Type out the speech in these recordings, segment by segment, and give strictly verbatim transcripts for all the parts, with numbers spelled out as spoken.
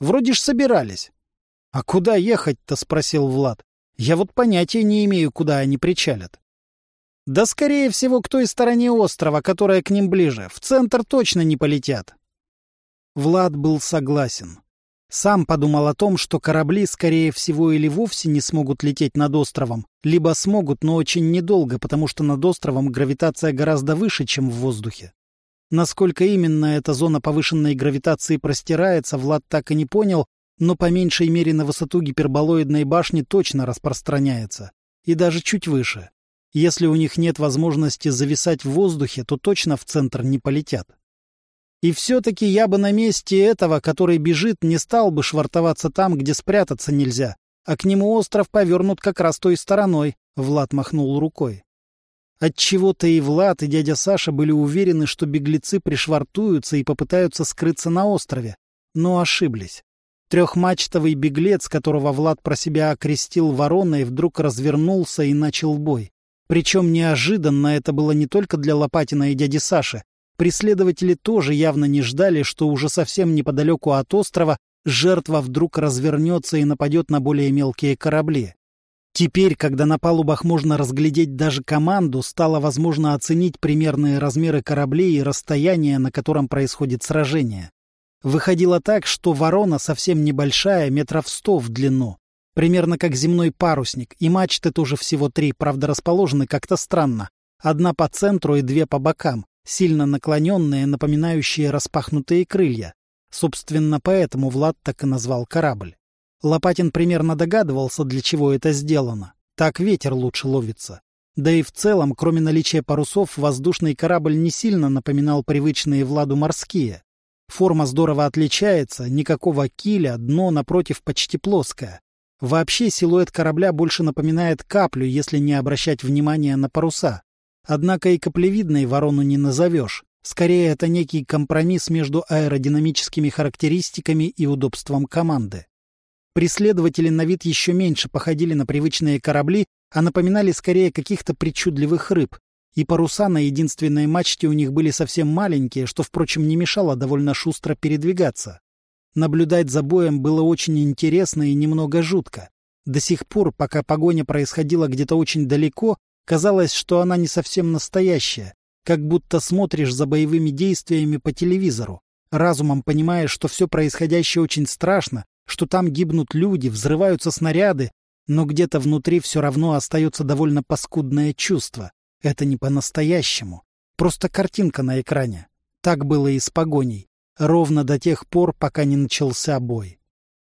Вроде ж собирались». «А куда ехать-то?» — спросил Влад. «Я вот понятия не имею, куда они причалят». «Да, скорее всего, к той стороне острова, которая к ним ближе. В центр точно не полетят». Влад был согласен. Сам подумал о том, что корабли, скорее всего, или вовсе не смогут лететь над островом, либо смогут, но очень недолго, потому что над островом гравитация гораздо выше, чем в воздухе. Насколько именно эта зона повышенной гравитации простирается, Влад так и не понял, но по меньшей мере на высоту гиперболоидной башни точно распространяется. И даже чуть выше. Если у них нет возможности зависать в воздухе, то точно в центр не полетят. И все-таки я бы на месте этого, который бежит, не стал бы швартоваться там, где спрятаться нельзя, а к нему остров повернут как раз той стороной, — Влад махнул рукой. Отчего-то и Влад, и дядя Саша были уверены, что беглецы пришвартуются и попытаются скрыться на острове, но ошиблись. Трехмачтовый беглец, которого Влад про себя окрестил вороной, вдруг развернулся и начал бой. Причем неожиданно это было не только для Лопатина и дяди Саши. Преследователи тоже явно не ждали, что уже совсем неподалеку от острова жертва вдруг развернется и нападет на более мелкие корабли. Теперь, когда на палубах можно разглядеть даже команду, стало возможно оценить примерные размеры кораблей и расстояние, на котором происходит сражение. Выходило так, что ворона совсем небольшая, метров сто в длину, примерно как земной парусник, и мачты тоже всего три, правда расположены как-то странно, одна по центру и две по бокам, сильно наклоненные, напоминающие распахнутые крылья. Собственно, поэтому Влад так и назвал корабль. Лопатин примерно догадывался, для чего это сделано. Так ветер лучше ловится. Да и в целом, кроме наличия парусов, воздушный корабль не сильно напоминал привычные Владу морские. Форма здорово отличается, никакого киля, дно, напротив, почти плоское. Вообще силуэт корабля больше напоминает каплю, если не обращать внимания на паруса. Однако и каплевидной ворону не назовешь. Скорее, это некий компромисс между аэродинамическими характеристиками и удобством команды. Преследователи на вид еще меньше походили на привычные корабли, а напоминали скорее каких-то причудливых рыб. И паруса на единственной мачте у них были совсем маленькие, что, впрочем, не мешало довольно шустро передвигаться. Наблюдать за боем было очень интересно и немного жутко. До сих пор, пока погоня происходила где-то очень далеко, казалось, что она не совсем настоящая, как будто смотришь за боевыми действиями по телевизору. Разумом понимаешь, что все происходящее очень страшно, что там гибнут люди, взрываются снаряды, но где-то внутри все равно остается довольно паскудное чувство. Это не по-настоящему. Просто картинка на экране. Так было и с погоней. Ровно до тех пор, пока не начался бой.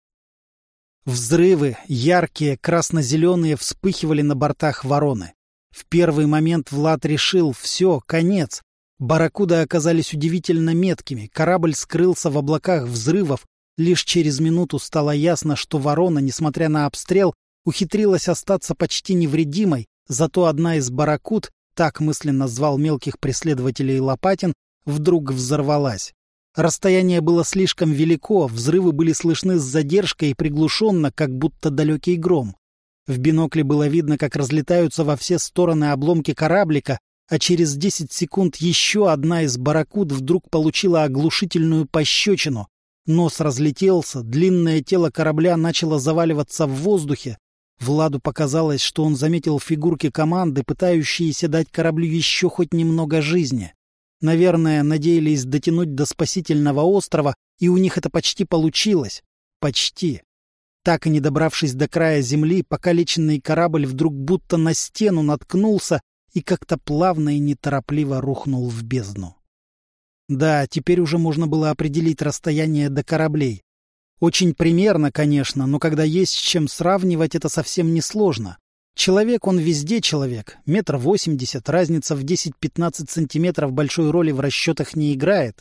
Взрывы, яркие, красно-зеленые, вспыхивали на бортах вороны. В первый момент Влад решил — все, конец. Барракуды оказались удивительно меткими, корабль скрылся в облаках взрывов. Лишь через минуту стало ясно, что ворона, несмотря на обстрел, ухитрилась остаться почти невредимой, зато одна из барракуд, так мысленно звал мелких преследователей Лопатин, вдруг взорвалась. Расстояние было слишком велико, взрывы были слышны с задержкой и приглушенно, как будто далекий гром. В бинокле было видно, как разлетаются во все стороны обломки кораблика, а через десять секунд еще одна из барракуд вдруг получила оглушительную пощечину. Нос разлетелся, длинное тело корабля начало заваливаться в воздухе. Владу показалось, что он заметил фигурки команды, пытающиеся дать кораблю еще хоть немного жизни. Наверное, надеялись дотянуть до спасительного острова, и у них это почти получилось. Почти. Так и не добравшись до края земли, покалеченный корабль вдруг будто на стену наткнулся и как-то плавно и неторопливо рухнул в бездну. Да, теперь уже можно было определить расстояние до кораблей. Очень примерно, конечно, но когда есть с чем сравнивать, это совсем не сложно. Человек, он везде человек. Метр восемьдесят, разница в десять-пятнадцать сантиметров большой роли в расчетах не играет.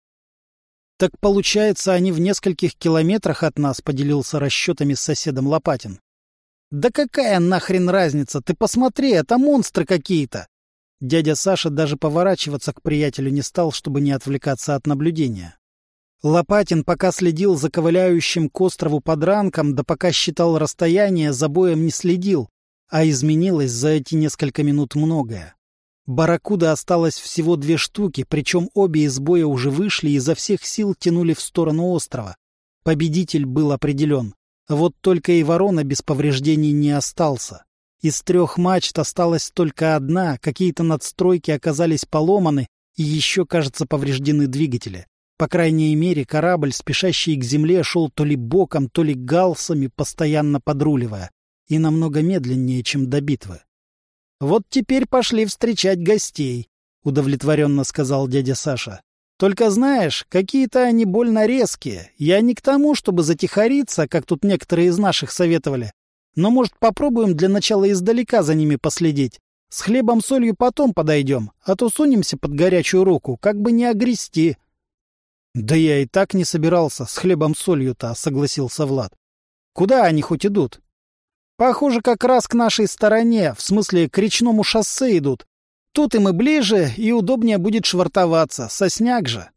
Так получается, они в нескольких километрах от нас, поделился расчетами с соседом Лопатин. Да какая нахрен разница? Ты посмотри, это монстры какие-то. Дядя Саша даже поворачиваться к приятелю не стал, чтобы не отвлекаться от наблюдения. Лопатин пока следил за ковыляющим к острову подранком, да пока считал расстояние, за боем не следил, а изменилось за эти несколько минут многое. Барракуда осталось всего две штуки, причем обе из боя уже вышли и изо всех сил тянули в сторону острова. Победитель был определен. Вот только и ворона без повреждений не остался. Из трех мачт осталась только одна, какие-то надстройки оказались поломаны, и еще, кажется, повреждены двигатели. По крайней мере, корабль, спешащий к земле, шел то ли боком, то ли галсами, постоянно подруливая, и намного медленнее, чем до битвы. «Вот теперь пошли встречать гостей», — удовлетворенно сказал дядя Саша. «Только знаешь, какие-то они больно резкие. Я не к тому, чтобы затихариться, как тут некоторые из наших советовали. Но, может, попробуем для начала издалека за ними последить. С хлебом-солью потом подойдем, а то сунемся под горячую руку, как бы не огрести». «Да я и так не собирался с хлебом-солью-то», — согласился Влад. «Куда они хоть идут?» «Похоже, как раз к нашей стороне, в смысле, к речному шоссе идут. Тут им и ближе, и удобнее будет швартоваться, сосняк же».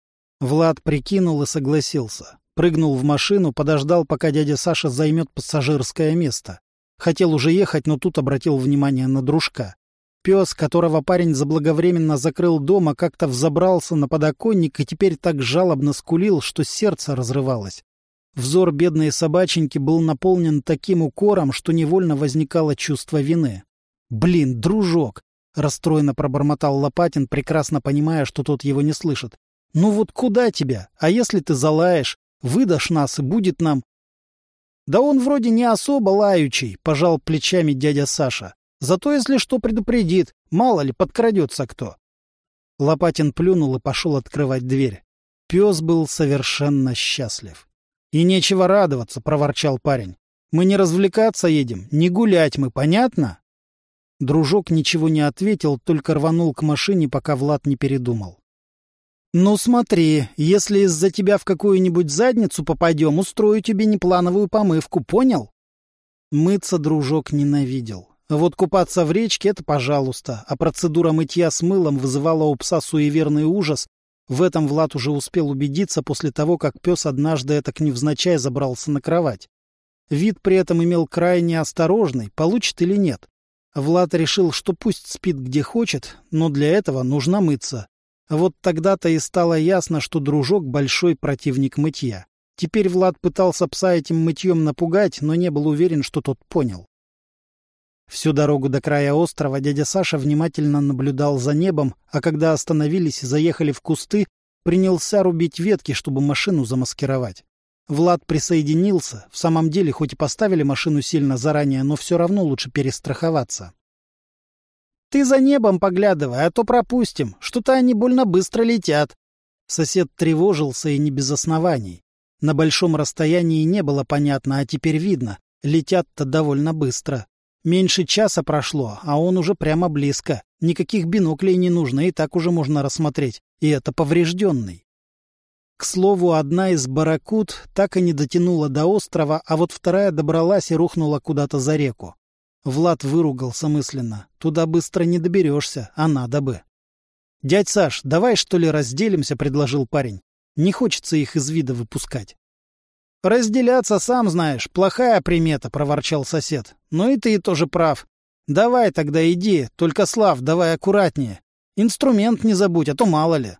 Влад прикинул и согласился. Прыгнул в машину, подождал, пока дядя Саша займет пассажирское место. Хотел уже ехать, но тут обратил внимание на дружка. Пес, которого парень заблаговременно закрыл дома, как-то взобрался на подоконник и теперь так жалобно скулил, что сердце разрывалось. Взор бедной собаченьки был наполнен таким укором, что невольно возникало чувство вины. «Блин, дружок!» — расстроенно пробормотал Лопатин, прекрасно понимая, что тот его не слышит. «Ну вот куда тебя? А если ты залаешь? Выдашь нас, и будет нам...» «Да он вроде не особо лаючий», — пожал плечами дядя Саша. «Зато, если что, предупредит. Мало ли, подкрадется кто». Лопатин плюнул и пошел открывать дверь. Пес был совершенно счастлив. «И нечего радоваться», — проворчал парень. «Мы не развлекаться едем, не гулять мы, понятно?» Дружок ничего не ответил, только рванул к машине, пока Влад не передумал. «Ну смотри, если из-за тебя в какую-нибудь задницу попадем, устрою тебе неплановую помывку, понял?» Мыться дружок ненавидел. Вот купаться в речке — это пожалуйста, а процедура мытья с мылом вызывала у пса суеверный ужас. В этом Влад уже успел убедиться после того, как пес однажды этак невзначай забрался на кровать. Вид при этом имел крайне осторожный, получит или нет. Влад решил, что пусть спит где хочет, но для этого нужно мыться. Вот тогда-то и стало ясно, что дружок — большой противник мытья. Теперь Влад пытался пса этим мытьем напугать, но не был уверен, что тот понял. Всю дорогу до края острова дядя Саша внимательно наблюдал за небом, а когда остановились и заехали в кусты, принялся рубить ветки, чтобы машину замаскировать. Влад присоединился. В самом деле, хоть и поставили машину сильно заранее, но все равно лучше перестраховаться. «Ты за небом поглядывай, а то пропустим. Что-то они больно быстро летят». Сосед тревожился и не без оснований. На большом расстоянии не было понятно, а теперь видно. Летят-то довольно быстро. Меньше часа прошло, а он уже прямо близко. Никаких биноклей не нужно, и так уже можно рассмотреть. И это поврежденный. К слову, одна из барракуд так и не дотянула до острова, а вот вторая добралась и рухнула куда-то за реку. Влад выругался мысленно. Туда быстро не доберешься, а надо бы. — Дядь Саш, давай что ли разделимся, — предложил парень. Не хочется их из вида выпускать. — Разделяться, сам знаешь, плохая примета, — проворчал сосед. — Ну и ты тоже прав. Давай тогда иди, только, Слав, давай аккуратнее. Инструмент не забудь, а то мало ли.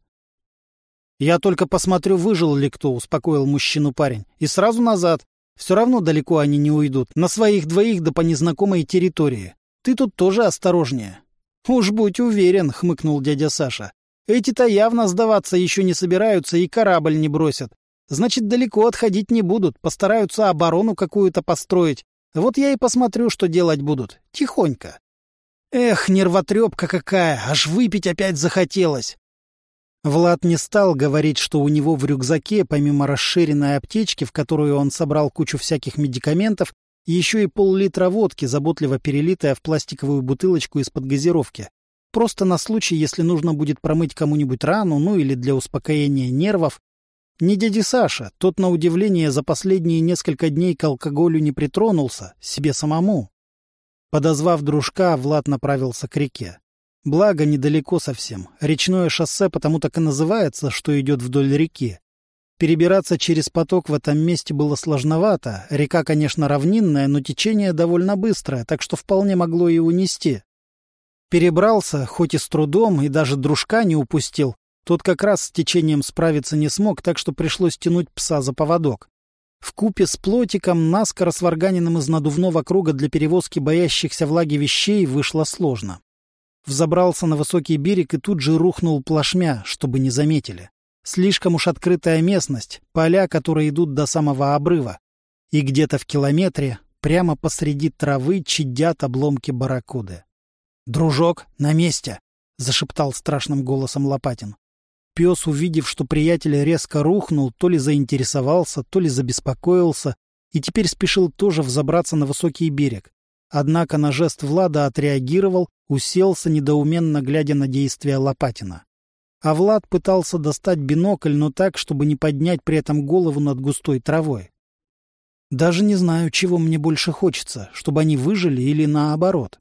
— Я только посмотрю, выжил ли кто, — успокоил мужчину парень. — И сразу назад. Все равно далеко они не уйдут. На своих двоих да по незнакомой территории. Ты тут тоже осторожнее. — Уж будь уверен, — хмыкнул дядя Саша. — Эти-то явно сдаваться еще не собираются и корабль не бросят. Значит, далеко отходить не будут, постараются оборону какую-то построить. Вот я и посмотрю, что делать будут. Тихонько. Эх, нервотрепка какая, аж выпить опять захотелось. Влад не стал говорить, что у него в рюкзаке, помимо расширенной аптечки, в которую он собрал кучу всяких медикаментов, еще и пол-литра водки, заботливо перелитая в пластиковую бутылочку из-под газировки. Просто на случай, если нужно будет промыть кому-нибудь рану, ну или для успокоения нервов. Не дяде Саша, тот, на удивление, за последние несколько дней к алкоголю не притронулся, себе самому. Подозвав дружка, Влад направился к реке. Благо, недалеко совсем. Речное шоссе потому так и называется, что идет вдоль реки. Перебираться через поток в этом месте было сложновато. Река, конечно, равнинная, но течение довольно быстрое, так что вполне могло и унести. Перебрался, хоть и с трудом, и даже дружка не упустил. Тот как раз с течением справиться не смог, так что пришлось тянуть пса за поводок. Вкупе с плотиком, наскоро сварганенным из надувного круга для перевозки боящихся влаги вещей, вышло сложно. Взобрался на высокий берег и тут же рухнул плашмя, чтобы не заметили. Слишком уж открытая местность, поля, которые идут до самого обрыва. И где-то в километре, прямо посреди травы, чадят обломки барракуды. «Дружок, на месте!» — зашептал страшным голосом Лопатин. Пес, увидев, что приятель резко рухнул, то ли заинтересовался, то ли забеспокоился, и теперь спешил тоже взобраться на высокий берег. Однако на жест Влада отреагировал, уселся, недоуменно глядя на действия Лопатина. А Влад пытался достать бинокль, но так, чтобы не поднять при этом голову над густой травой. Даже не знаю, чего мне больше хочется, чтобы они выжили или наоборот.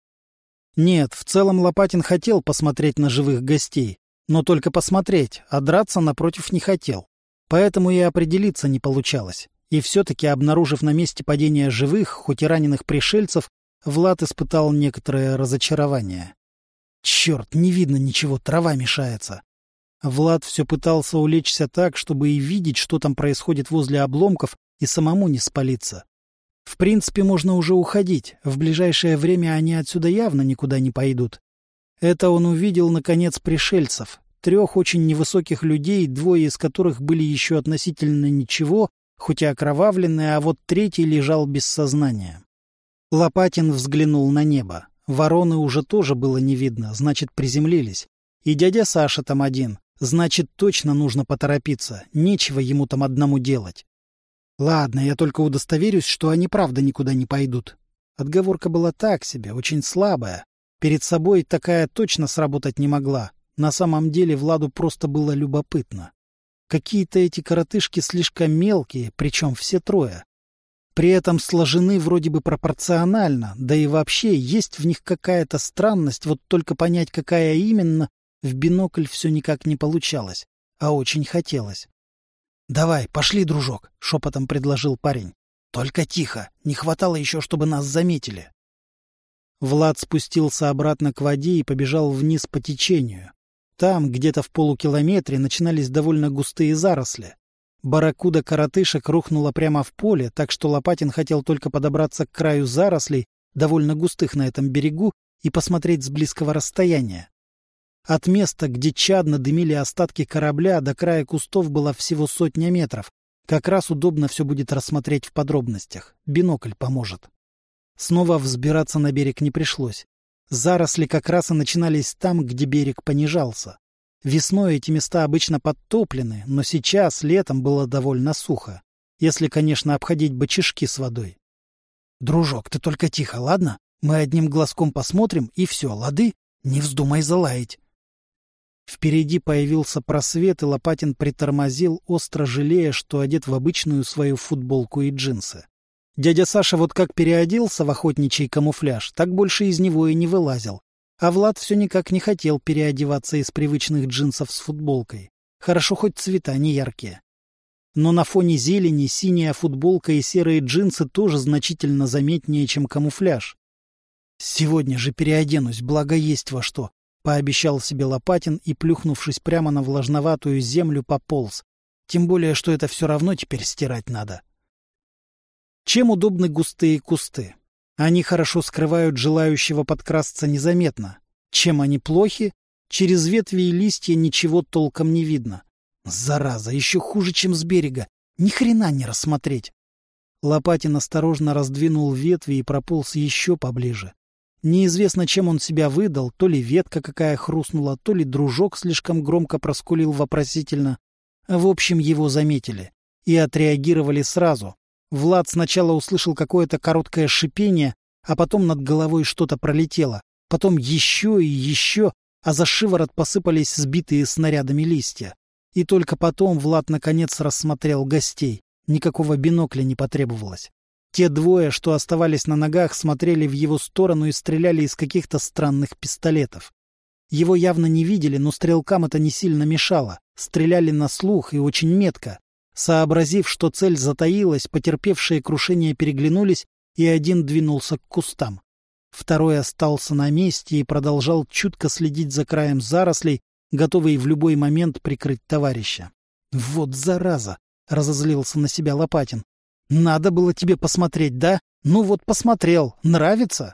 Нет, в целом Лопатин хотел посмотреть на живых гостей. Но только посмотреть, а драться напротив не хотел. Поэтому и определиться не получалось. И все-таки, обнаружив на месте падения живых, хоть и раненых пришельцев, Влад испытал некоторое разочарование. Черт, не видно ничего, трава мешается. Влад все пытался улечься так, чтобы и видеть, что там происходит возле обломков, и самому не спалиться. В принципе, можно уже уходить. В ближайшее время они отсюда явно никуда не пойдут. Это он увидел, наконец, пришельцев. Трех очень невысоких людей, двое из которых были еще относительно ничего, хоть и окровавленные, а вот третий лежал без сознания. Лопатин взглянул на небо. Вороны уже тоже было не видно, значит, приземлились. И дядя Саша там один, значит, точно нужно поторопиться, нечего ему там одному делать. Ладно, я только удостоверюсь, что они правда никуда не пойдут. Отговорка была так себе, очень слабая. Перед собой такая точно сработать не могла. На самом деле Владу просто было любопытно. Какие-то эти коротышки слишком мелкие, причем все трое. При этом сложены вроде бы пропорционально, да и вообще есть в них какая-то странность, вот только понять, какая именно, в бинокль все никак не получалось, а очень хотелось. «Давай, пошли, дружок», — шепотом предложил парень. «Только тихо, не хватало еще, чтобы нас заметили». Влад спустился обратно к воде и побежал вниз по течению. Там, где-то в полукилометре, начинались довольно густые заросли. Барракуда-коротышек рухнула прямо в поле, так что Лопатин хотел только подобраться к краю зарослей, довольно густых на этом берегу, и посмотреть с близкого расстояния. От места, где чадно дымили остатки корабля, до края кустов было всего сотня метров. Как раз удобно все будет рассмотреть в подробностях. Бинокль поможет. Снова взбираться на берег не пришлось. Заросли как раз и начинались там, где берег понижался. Весной эти места обычно подтоплены, но сейчас, летом, было довольно сухо. Если, конечно, обходить бочишки с водой. «Дружок, ты только тихо, ладно? Мы одним глазком посмотрим, и все, лады? Не вздумай залаять». Впереди появился просвет, и Лопатин притормозил, остро жалея, что одет в обычную свою футболку и джинсы. Дядя Саша вот как переоделся в охотничий камуфляж, так больше из него и не вылазил. А Влад все никак не хотел переодеваться из привычных джинсов с футболкой. Хорошо, хоть цвета не яркие. Но на фоне зелени синяя футболка и серые джинсы тоже значительно заметнее, чем камуфляж. «Сегодня же переоденусь, благо есть во что», — пообещал себе Лопатин и, плюхнувшись прямо на влажноватую землю, пополз. Тем более, что это все равно теперь стирать надо. Чем удобны густые кусты? Они хорошо скрывают желающего подкрасться незаметно. Чем они плохи? Через ветви и листья ничего толком не видно. Зараза, еще хуже, чем с берега. Ни хрена не рассмотреть. Лопатин осторожно раздвинул ветви и прополз еще поближе. Неизвестно, чем он себя выдал, то ли ветка какая хрустнула, то ли дружок слишком громко проскулил вопросительно. В общем, его заметили. И отреагировали сразу. Влад сначала услышал какое-то короткое шипение, а потом над головой что-то пролетело. Потом еще и еще, а за шиворот посыпались сбитые снарядами листья. И только потом Влад наконец рассмотрел гостей. Никакого бинокля не потребовалось. Те двое, что оставались на ногах, смотрели в его сторону и стреляли из каких-то странных пистолетов. Его явно не видели, но стрелкам это не сильно мешало. Стреляли на слух и очень метко. Сообразив, что цель затаилась, потерпевшие крушение переглянулись, и один двинулся к кустам. Второй остался на месте и продолжал чутко следить за краем зарослей, готовый в любой момент прикрыть товарища. «Вот зараза!» — разозлился на себя Лопатин. Надо было тебе посмотреть, да? Ну вот посмотрел. Нравится?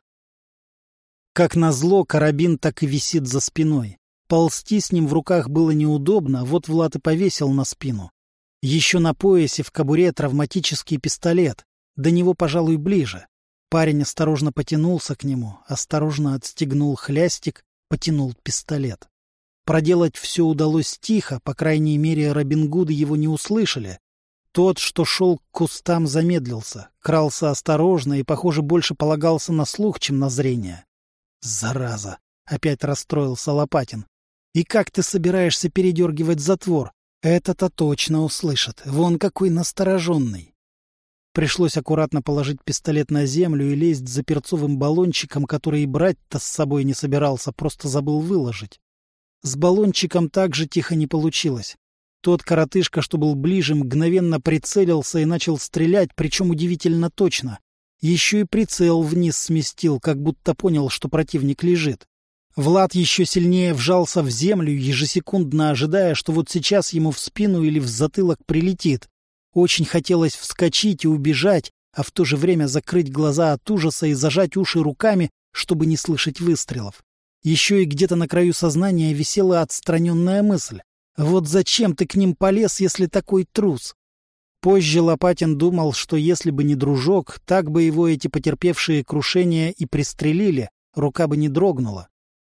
Как назло, карабин так и висит за спиной. Ползти с ним в руках было неудобно, вот Влад и повесил на спину. Еще на поясе в кобуре травматический пистолет. До него, пожалуй, ближе. Парень осторожно потянулся к нему, осторожно отстегнул хлястик, потянул пистолет. Проделать все удалось тихо, по крайней мере, Робин Гуды его не услышали. Тот, что шел к кустам, замедлился, крался осторожно и, похоже, больше полагался на слух, чем на зрение. «Зараза!» — опять расстроился Лопатин. «И как ты собираешься передергивать затвор? Это-то точно услышат. Вон какой настороженный!» Пришлось аккуратно положить пистолет на землю и лезть за перцовым баллончиком, который и брать-то с собой не собирался, просто забыл выложить. С баллончиком так же тихо не получилось. Тот коротышка, что был ближе, мгновенно прицелился и начал стрелять, причем удивительно точно. Еще и прицел вниз сместил, как будто понял, что противник лежит. Влад еще сильнее вжался в землю, ежесекундно ожидая, что вот сейчас ему в спину или в затылок прилетит. Очень хотелось вскочить и убежать, а в то же время закрыть глаза от ужаса и зажать уши руками, чтобы не слышать выстрелов. Еще и где-то на краю сознания висела отстраненная мысль. Вот зачем ты к ним полез, если такой трус? Позже Лопатин думал, что если бы не дружок, так бы его эти потерпевшие крушения и пристрелили, рука бы не дрогнула.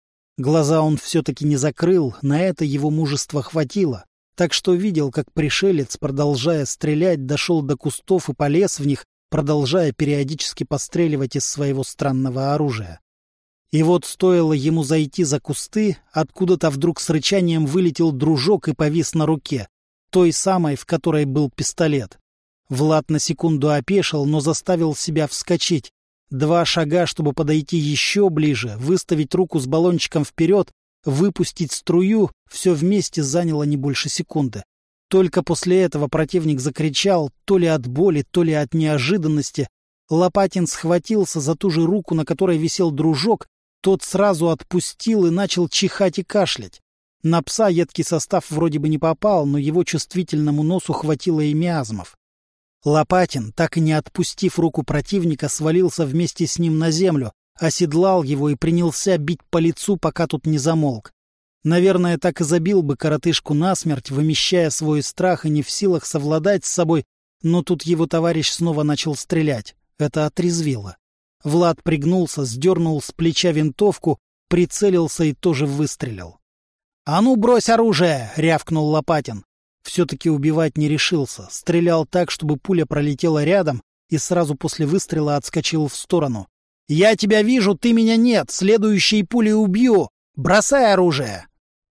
Глаза он все-таки не закрыл, на это его мужества хватило, так что видел, как пришелец, продолжая стрелять, дошел до кустов и полез в них, продолжая периодически постреливать из своего странного оружия. И вот стоило ему зайти за кусты, откуда-то вдруг с рычанием вылетел дружок и повис на руке, той самой, в которой был пистолет. Влад на секунду опешил, но заставил себя вскочить. Два шага, чтобы подойти еще ближе, выставить руку с баллончиком вперед, выпустить струю, все вместе заняло не больше секунды. Только после этого противник закричал, то ли от боли, то ли от неожиданности. Лопатин схватился за ту же руку, на которой висел дружок, тот сразу отпустил и начал чихать и кашлять. На пса едкий состав вроде бы не попал, но его чувствительному носу хватило и миазмов. Лопатин, так и не отпустив руку противника, свалился вместе с ним на землю, оседлал его и принялся бить по лицу, пока тут не замолк. Наверное, так и забил бы коротышку насмерть, вымещая свой страх и не в силах совладать с собой, но тут его товарищ снова начал стрелять. Это отрезвило. Влад пригнулся, сдернул с плеча винтовку, прицелился и тоже выстрелил. «А ну, брось оружие!» — рявкнул Лопатин. Все-таки убивать не решился, стрелял так, чтобы пуля пролетела рядом и сразу после выстрела отскочил в сторону. «Я тебя вижу, ты меня нет, следующей пулей убью! Бросай оружие!»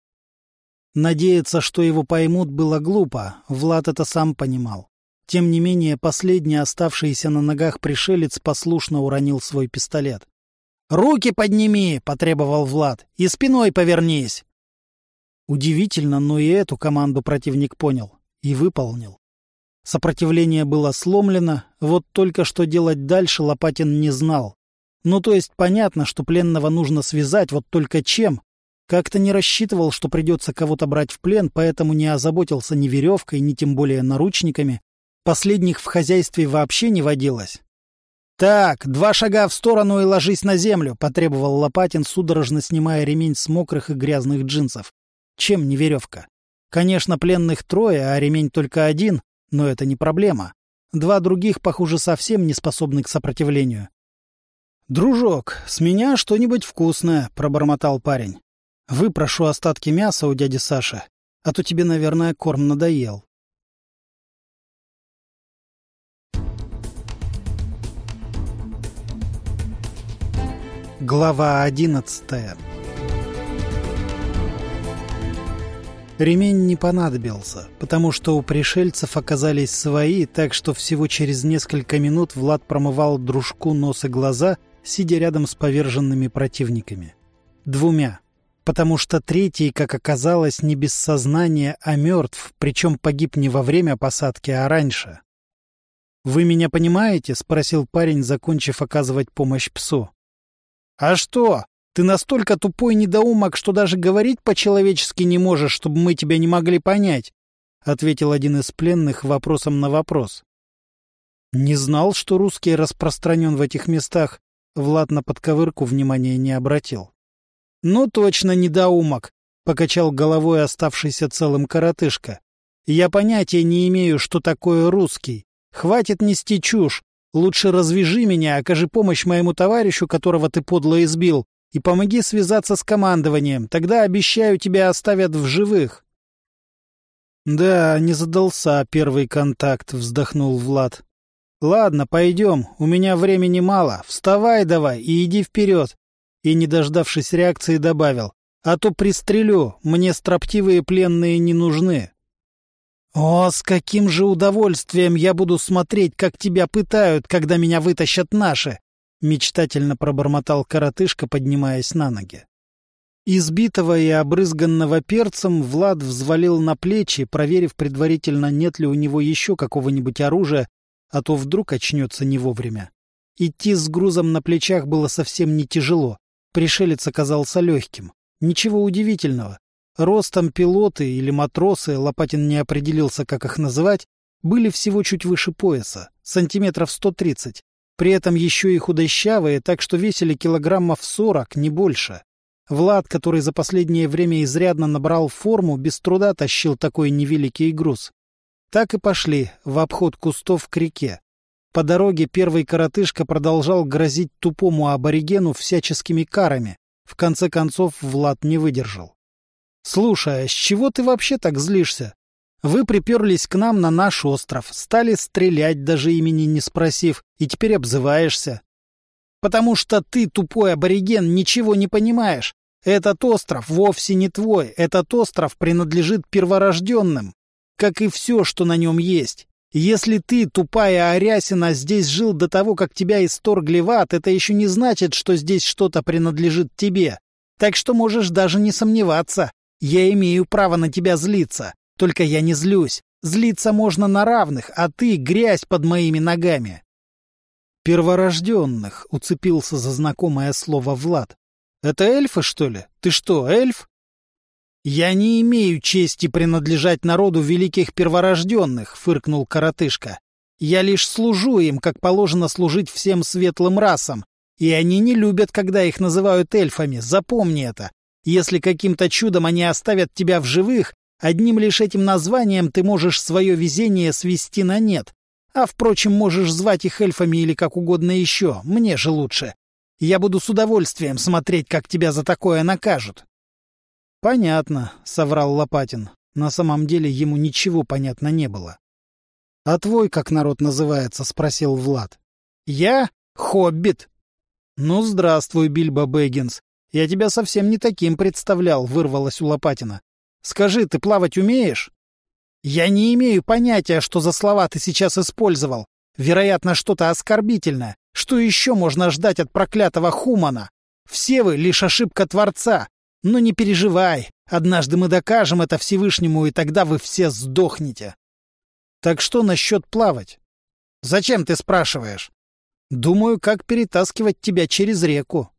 Надеяться, что его поймут, было глупо, Влад это сам понимал. Тем не менее, последний оставшийся на ногах пришелец послушно уронил свой пистолет. «Руки подними!» — потребовал Влад. «И спиной повернись!» Удивительно, но и эту команду противник понял и выполнил. Сопротивление было сломлено, вот только что делать дальше Лопатин не знал. Ну, то есть понятно, что пленного нужно связать, вот только чем? Как-то не рассчитывал, что придется кого-то брать в плен, поэтому не озаботился ни веревкой, ни тем более наручниками. Последних в хозяйстве вообще не водилось. «Так, два шага в сторону и ложись на землю», — потребовал Лопатин, судорожно снимая ремень с мокрых и грязных джинсов. Чем не веревка? Конечно, пленных трое, а ремень только один, но это не проблема. Два других, похоже, совсем не способны к сопротивлению. «Дружок, с меня что-нибудь вкусное», — пробормотал парень. «Выпрошу остатки мяса у дяди Саши, а то тебе, наверное, корм надоел». Глава одиннадцатая. Ремень не понадобился, потому что у пришельцев оказались свои, так что всего через несколько минут Влад промывал дружку нос и глаза, сидя рядом с поверженными противниками. Двумя. Потому что третий, как оказалось, не без сознания, а мертв, причем погиб не во время посадки, а раньше. «Вы меня понимаете?» — спросил парень, закончив оказывать помощь псу. «А что? Ты настолько тупой недоумок, что даже говорить по-человечески не можешь, чтобы мы тебя не могли понять», — ответил один из пленных вопросом на вопрос. Не знал, что русский распространен в этих местах. Влад на подковырку внимания не обратил. Ну точно недоумок, покачал головой оставшийся целым коротышка. Я понятия не имею, что такое русский. Хватит нести чушь. Лучше развяжи меня, окажи помощь моему товарищу, которого ты подло избил, и помоги связаться с командованием. Тогда, обещаю, тебя оставят в живых. Да, не задался первый контакт, вздохнул Влад. Ладно, пойдем, у меня времени мало. Вставай давай и иди вперед. И, не дождавшись реакции, добавил. А то пристрелю, мне строптивые пленные не нужны. О, с каким же удовольствием я буду смотреть, как тебя пытают, когда меня вытащат наши! Мечтательно пробормотал коротышка, поднимаясь на ноги. Избитого и обрызганного перцем Влад взвалил на плечи, проверив предварительно, нет ли у него еще какого-нибудь оружия, а то вдруг очнется не вовремя. Идти с грузом на плечах было совсем не тяжело. Пришелец оказался легким. Ничего удивительного. Ростом пилоты или матросы, Лопатин не определился, как их называть, были всего чуть выше пояса, сантиметров сто тридцать. При этом еще и худощавые, так что весили килограммов сорок, не больше. Влад, который за последнее время изрядно набрал форму, без труда тащил такой невеликий груз. Так и пошли, в обход кустов к реке. По дороге первый коротышка продолжал грозить тупому аборигену всяческими карами. В конце концов Влад не выдержал. «Слушай, а с чего ты вообще так злишься? Вы приперлись к нам на наш остров, стали стрелять, даже имени не спросив, и теперь обзываешься. Потому что ты, тупой абориген, ничего не понимаешь. Этот остров вовсе не твой, этот остров принадлежит перворожденным, как и все, что на нем есть. Если ты, тупая арясина, здесь жил до того, как тебя исторгли в ад, это еще не значит, что здесь что-то принадлежит тебе. Так что можешь даже не сомневаться. Я имею право на тебя злиться. Только я не злюсь. Злиться можно на равных, а ты — грязь под моими ногами. Перворожденных, уцепился за знакомое слово Влад. Это эльфы, что ли? Ты что, эльф? Я не имею чести принадлежать народу великих перворожденных, фыркнул коротышка. Я лишь служу им, как положено служить всем светлым расам. И они не любят, когда их называют эльфами, запомни это. Если каким-то чудом они оставят тебя в живых, одним лишь этим названием ты можешь свое везение свести на нет. А, впрочем, можешь звать их эльфами или как угодно еще, мне же лучше. Я буду с удовольствием смотреть, как тебя за такое накажут. — Понятно, — соврал Лопатин. На самом деле ему ничего понятно не было. — А твой как народ называется? — спросил Влад. — Я? Хоббит. — Ну, здравствуй, Бильбо Бэггинс. Я тебя совсем не таким представлял, — вырвалось у Лопатина. — Скажи, ты плавать умеешь? — Я не имею понятия, что за слова ты сейчас использовал. Вероятно, что-то оскорбительное. Что еще можно ждать от проклятого Хумана? Все вы — лишь ошибка Творца. Но не переживай, однажды мы докажем это Всевышнему, и тогда вы все сдохнете. Так что насчет плавать? Зачем ты спрашиваешь? Думаю, как перетаскивать тебя через реку.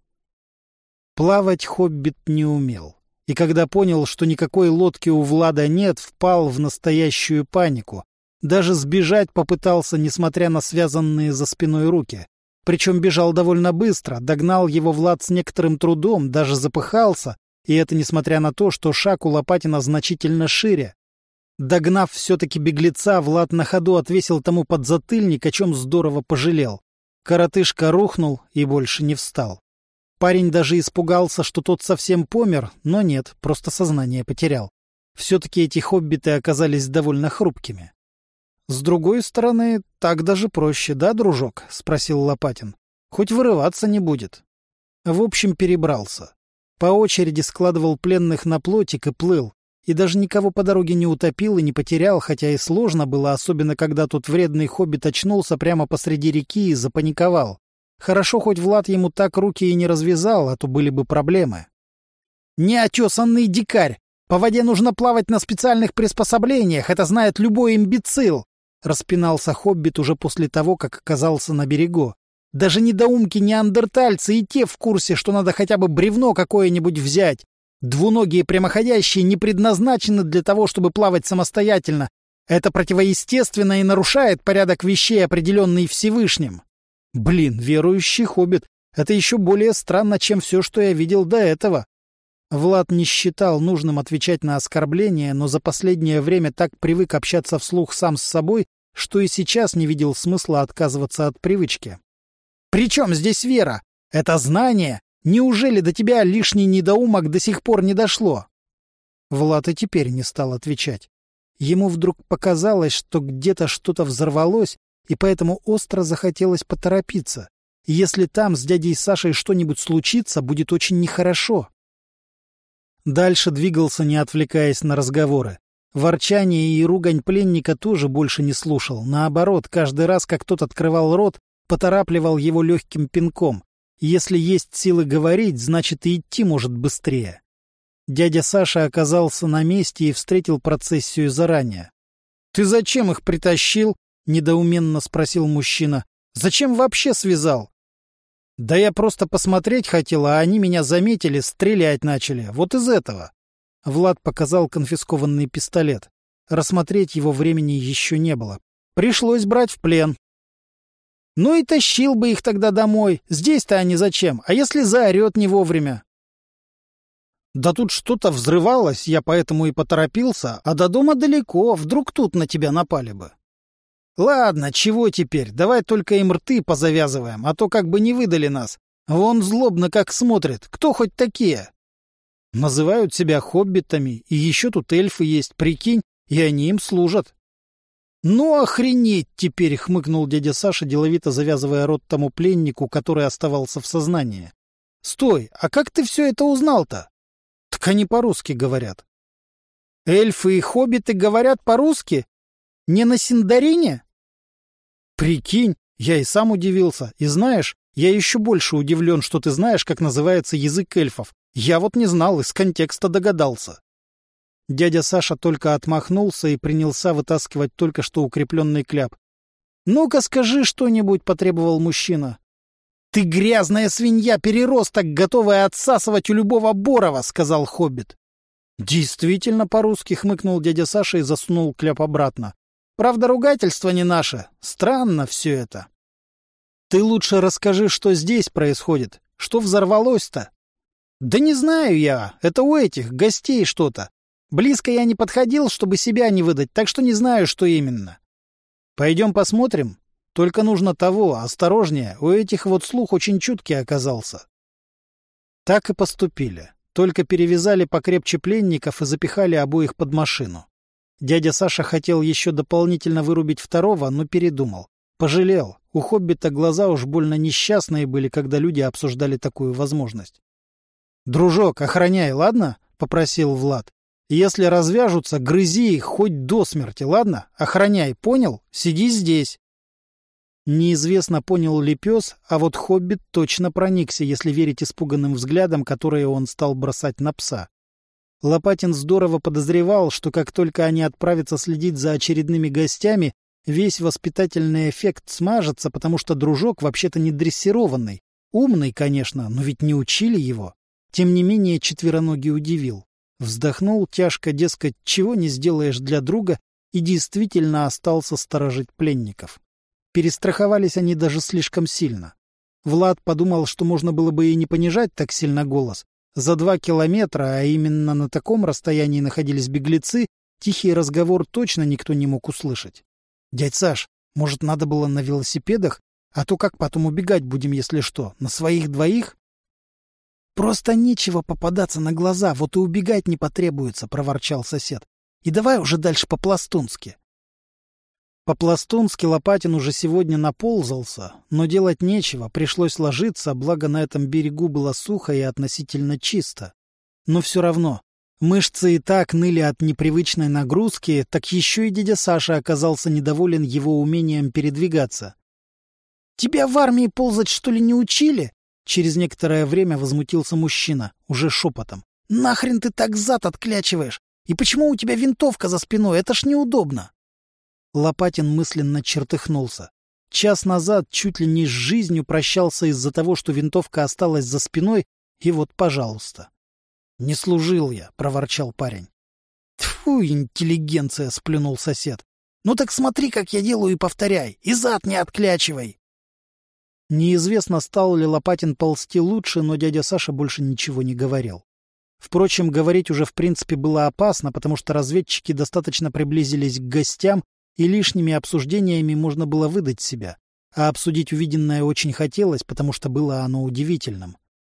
Плавать хоббит не умел. И когда понял, что никакой лодки у Влада нет, впал в настоящую панику. Даже сбежать попытался, несмотря на связанные за спиной руки. Причем бежал довольно быстро, догнал его Влад с некоторым трудом, даже запыхался, и это несмотря на то, что шаг у Лопатина значительно шире. Догнав все-таки беглеца, Влад на ходу отвесил тому подзатыльник, о чем здорово пожалел. Коротышка рухнул и больше не встал. Парень даже испугался, что тот совсем помер, но нет, просто сознание потерял. Все-таки эти хоббиты оказались довольно хрупкими. — С другой стороны, так даже проще, да, дружок? — спросил Лопатин. — Хоть вырываться не будет. В общем, перебрался. По очереди складывал пленных на плотик и плыл. И даже никого по дороге не утопил и не потерял, хотя и сложно было, особенно когда тут вредный хоббит очнулся прямо посреди реки и запаниковал. Хорошо, хоть Влад ему так руки и не развязал, а то были бы проблемы. «Неотесанный дикарь! По воде нужно плавать на специальных приспособлениях, это знает любой имбецил!» Распинался хоббит уже после того, как оказался на берегу. «Даже недоумки-неандертальцы и те в курсе, что надо хотя бы бревно какое-нибудь взять. Двуногие прямоходящие не предназначены для того, чтобы плавать самостоятельно. Это противоестественно и нарушает порядок вещей, определенный Всевышним. Блин, верующий хоббит. Это еще более странно, чем все, что я видел до этого. Влад не считал нужным отвечать на оскорбления, но за последнее время так привык общаться вслух сам с собой, что и сейчас не видел смысла отказываться от привычки. «При чем здесь вера? Это знание. Неужели до тебя лишний недоумок до сих пор не дошло?» Влад и теперь не стал отвечать. Ему вдруг показалось, что где-то что-то взорвалось, и поэтому остро захотелось поторопиться. И если там с дядей Сашей что-нибудь случится, будет очень нехорошо. Дальше двигался, не отвлекаясь на разговоры. Ворчание и ругань пленника тоже больше не слушал. Наоборот, каждый раз, как тот открывал рот, поторапливал его легким пинком. Если есть силы говорить, значит и идти может быстрее. Дядя Саша оказался на месте и встретил процессию заранее. — Ты зачем их притащил? — недоуменно спросил мужчина. — Зачем вообще связал? — Да я просто посмотреть хотел, а они меня заметили, стрелять начали. Вот из этого. Влад показал конфискованный пистолет. Рассмотреть его времени еще не было. Пришлось брать в плен. — Ну и тащил бы их тогда домой. Здесь-то они зачем? А если заорет не вовремя? Да тут что-то взрывалось, я поэтому и поторопился, а до дома далеко, вдруг тут на тебя напали бы. Ладно, чего теперь, давай только им рты позавязываем, а то как бы не выдали нас. Вон злобно как смотрит, кто хоть такие? Называют себя хоббитами, и еще тут эльфы есть, прикинь, и они им служат. Ну охренеть теперь, хмыкнул дядя Саша, деловито завязывая рот тому пленнику, который оставался в сознании. Стой, а как ты все это узнал-то? Так они по-русски говорят. Эльфы и хоббиты говорят по-русски? Не на Синдарине? Прикинь, я и сам удивился. И знаешь, я еще больше удивлен, что ты знаешь, как называется язык эльфов. Я вот не знал, из контекста догадался. Дядя Саша только отмахнулся и принялся вытаскивать только что укрепленный кляп. «Ну-ка скажи что-нибудь», — потребовал мужчина. «Ты грязная свинья, переросток, готовая отсасывать у любого Борова», — сказал хоббит. «Действительно по-русски», — хмыкнул дядя Саша и засунул кляп обратно. «Правда, ругательство не наше. Странно все это». «Ты лучше расскажи, что здесь происходит. Что взорвалось-то?» «Да не знаю я. Это у этих гостей что-то. Близко я не подходил, чтобы себя не выдать, так что не знаю, что именно». «Пойдем посмотрим?» Только нужно того, осторожнее, у этих вот слух очень чуткий оказался. Так и поступили. Только перевязали покрепче пленников и запихали обоих под машину. Дядя Саша хотел еще дополнительно вырубить второго, но передумал. Пожалел. У хоббита глаза уж больно несчастные были, когда люди обсуждали такую возможность. «Дружок, охраняй, ладно?» — попросил Влад. «Если развяжутся, грызи их хоть до смерти, ладно? Охраняй, понял? Сиди здесь». Неизвестно, понял ли пес, а вот хоббит точно проникся, если верить испуганным взглядам, которые он стал бросать на пса. Лопатин здорово подозревал, что как только они отправятся следить за очередными гостями, весь воспитательный эффект смажется, потому что дружок вообще-то не дрессированный. Умный, конечно, но ведь не учили его. Тем не менее, четвероногий удивил. Вздохнул тяжко, дескать, чего не сделаешь для друга, и действительно остался сторожить пленников. Перестраховались они даже слишком сильно. Влад подумал, что можно было бы и не понижать так сильно голос. За два километра, а именно на таком расстоянии находились беглецы, тихий разговор точно никто не мог услышать. «Дядь Саш, может, надо было на велосипедах? А то как потом убегать будем, если что? На своих двоих?» «Просто нечего попадаться на глаза, вот и убегать не потребуется», — проворчал сосед. «И давай уже дальше по-пластунски». По-пластунски Лопатин уже сегодня наползался, но делать нечего, пришлось ложиться, благо на этом берегу было сухо и относительно чисто. Но все равно, мышцы и так ныли от непривычной нагрузки, так еще и дядя Саша оказался недоволен его умением передвигаться. «Тебя в армии ползать, что ли, не учили?» Через некоторое время возмутился мужчина, уже шепотом. «Нахрен ты так зад отклячиваешь? И почему у тебя винтовка за спиной? Это ж неудобно!» Лопатин мысленно чертыхнулся. Час назад чуть ли не с жизнью прощался из-за того, что винтовка осталась за спиной, и вот, пожалуйста. — Не служил я, — проворчал парень. — Тьфу, интеллигенция, — сплюнул сосед. Ну так смотри, как я делаю, и повторяй. И зад не отклячивай. Неизвестно, стал ли Лопатин ползти лучше, но дядя Саша больше ничего не говорил. Впрочем, говорить уже в принципе было опасно, потому что разведчики достаточно приблизились к гостям, и лишними обсуждениями можно было выдать себя. А обсудить увиденное очень хотелось, потому что было оно удивительным.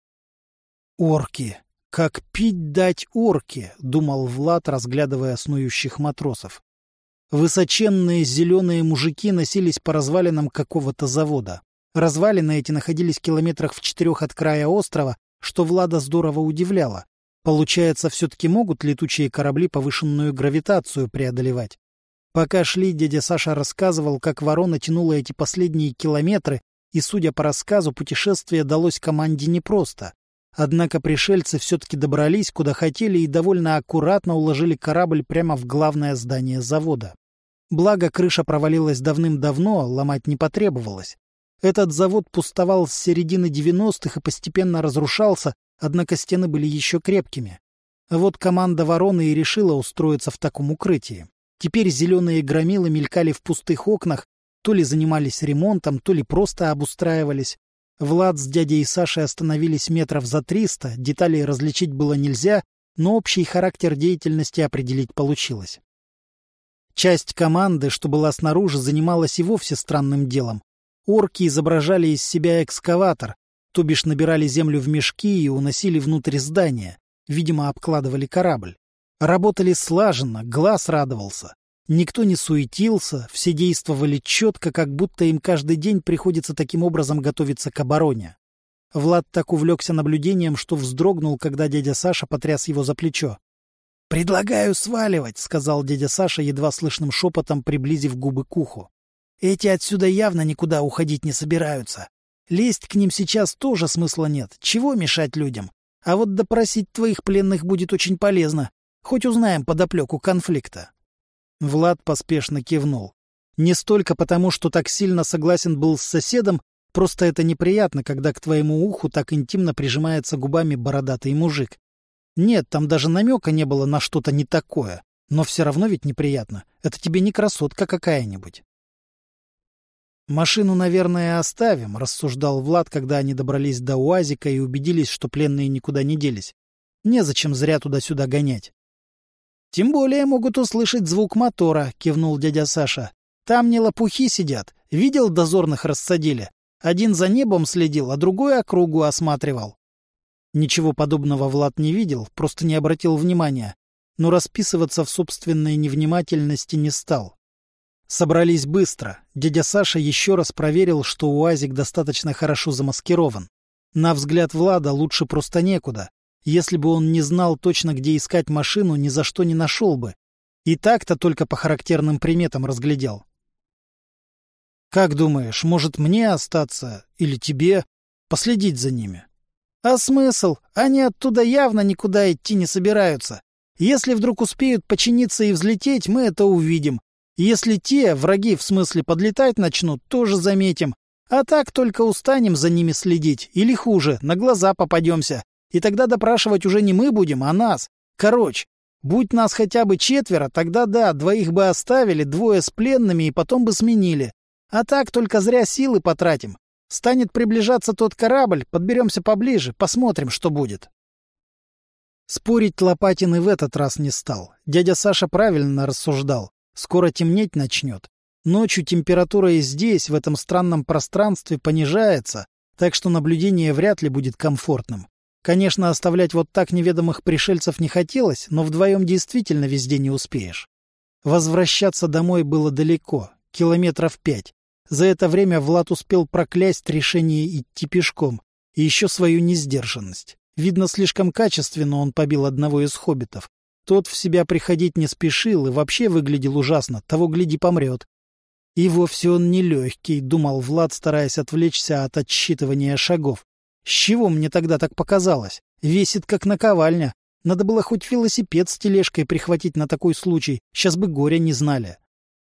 «Орки! Как пить дать орки!» — думал Влад, разглядывая снующих матросов. Высоченные зеленые мужики носились по развалинам какого-то завода. Развалины эти находились километрах в четырех от края острова, что Влада здорово удивляло. Получается, все-таки могут летучие корабли повышенную гравитацию преодолевать. Пока шли, дядя Саша рассказывал, как ворона тянула эти последние километры, и, судя по рассказу, путешествие далось команде непросто. Однако пришельцы все-таки добрались, куда хотели, и довольно аккуратно уложили корабль прямо в главное здание завода. Благо, крыша провалилась давным-давно, ломать не потребовалось. Этот завод пустовал с середины девяностых и постепенно разрушался, однако стены были еще крепкими. Вот команда «Вороны» и решила устроиться в таком укрытии. Теперь зеленые громилы мелькали в пустых окнах, то ли занимались ремонтом, то ли просто обустраивались. Влад с дядей Сашей остановились метров за триста, деталей различить было нельзя, но общий характер деятельности определить получилось. Часть команды, что была снаружи, занималась и вовсе странным делом. Орки изображали из себя экскаватор, то бишь набирали землю в мешки и уносили внутрь здания, видимо, обкладывали корабль. Работали слаженно, глаз радовался. Никто не суетился, все действовали четко, как будто им каждый день приходится таким образом готовиться к обороне. Влад так увлекся наблюдением, что вздрогнул, когда дядя Саша потряс его за плечо. «Предлагаю сваливать», — сказал дядя Саша едва слышным шепотом, приблизив губы к уху. «Эти отсюда явно никуда уходить не собираются. Лезть к ним сейчас тоже смысла нет. Чего мешать людям? А вот допросить твоих пленных будет очень полезно. Хоть узнаем подоплеку конфликта». Влад поспешно кивнул. Не столько потому, что так сильно согласен был с соседом, просто это неприятно, когда к твоему уху так интимно прижимается губами бородатый мужик. Нет, там даже намека не было на что-то не такое. Но все равно ведь неприятно. Это тебе не красотка какая-нибудь. «Машину, наверное, оставим», — рассуждал Влад, когда они добрались до УАЗика и убедились, что пленные никуда не делись. «Незачем зря туда-сюда гонять». «Тем более могут услышать звук мотора», — кивнул дядя Саша. «Там не лопухи сидят. Видел, дозорных рассадили? Один за небом следил, а другой округу осматривал». Ничего подобного Влад не видел, просто не обратил внимания, но расписываться в собственной невнимательности не стал. Собрались быстро. Дядя Саша еще раз проверил, что УАЗик достаточно хорошо замаскирован. На взгляд Влада лучше просто некуда. Если бы он не знал точно, где искать машину, ни за что не нашел бы. И так-то только по характерным приметам разглядел. «Как думаешь, может мне остаться или тебе последить за ними?» «А смысл? Они оттуда явно никуда идти не собираются. Если вдруг успеют починиться и взлететь, мы это увидим. Если те, враги, в смысле, подлетать начнут, тоже заметим. А так только устанем за ними следить. Или хуже, на глаза попадемся. И тогда допрашивать уже не мы будем, а нас. Короче, будь нас хотя бы четверо, тогда да, двоих бы оставили, двое с пленными и потом бы сменили. А так только зря силы потратим. Станет приближаться тот корабль, подберемся поближе, посмотрим, что будет». Спорить Лопатин и в этот раз не стал. Дядя Саша правильно рассуждал. Скоро темнеть начнет. Ночью температура и здесь, в этом странном пространстве, понижается, так что наблюдение вряд ли будет комфортным. Конечно, оставлять вот так неведомых пришельцев не хотелось, но вдвоем действительно везде не успеешь. Возвращаться домой было далеко, километров пять. За это время Влад успел проклясть решение идти пешком и еще свою несдержанность. Видно, слишком качественно он побил одного из хоббитов. Тот в себя приходить не спешил и вообще выглядел ужасно, того гляди помрет. И вовсе он не легкий, думал Влад, стараясь отвлечься от отсчитывания шагов. С чего мне тогда так показалось? Весит как наковальня. Надо было хоть велосипед с тележкой прихватить на такой случай, сейчас бы горя не знали.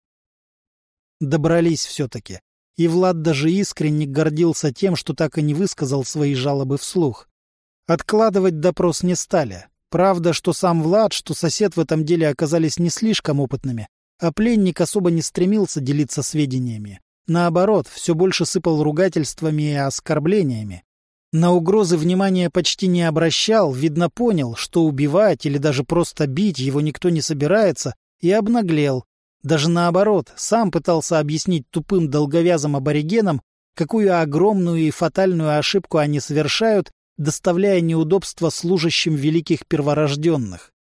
Добрались все-таки. И Влад даже искренне гордился тем, что так и не высказал свои жалобы вслух. Откладывать допрос не стали. Правда, что сам Влад, что сосед в этом деле оказались не слишком опытными. а пленник особо не стремился делиться сведениями. Наоборот, все больше сыпал ругательствами и оскорблениями. На угрозы внимания почти не обращал, видно понял, что убивать или даже просто бить его никто не собирается, и обнаглел. Даже наоборот, сам пытался объяснить тупым долговязым аборигенам, какую огромную и фатальную ошибку они совершают, доставляя неудобства служащим великих перворожденных.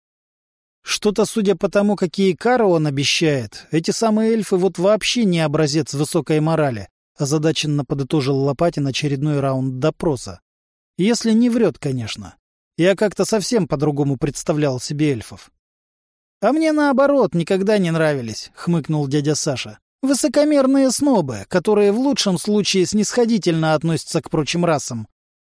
Что-то, судя по тому, какие кары он обещает, эти самые эльфы вот вообще не образец высокой морали, озадаченно подытожил Лопатин очередной раунд допроса. Если не врет, конечно. Я как-то совсем по-другому представлял себе эльфов. — А мне, наоборот, никогда не нравились, — хмыкнул дядя Саша. — Высокомерные снобы, которые в лучшем случае снисходительно относятся к прочим расам.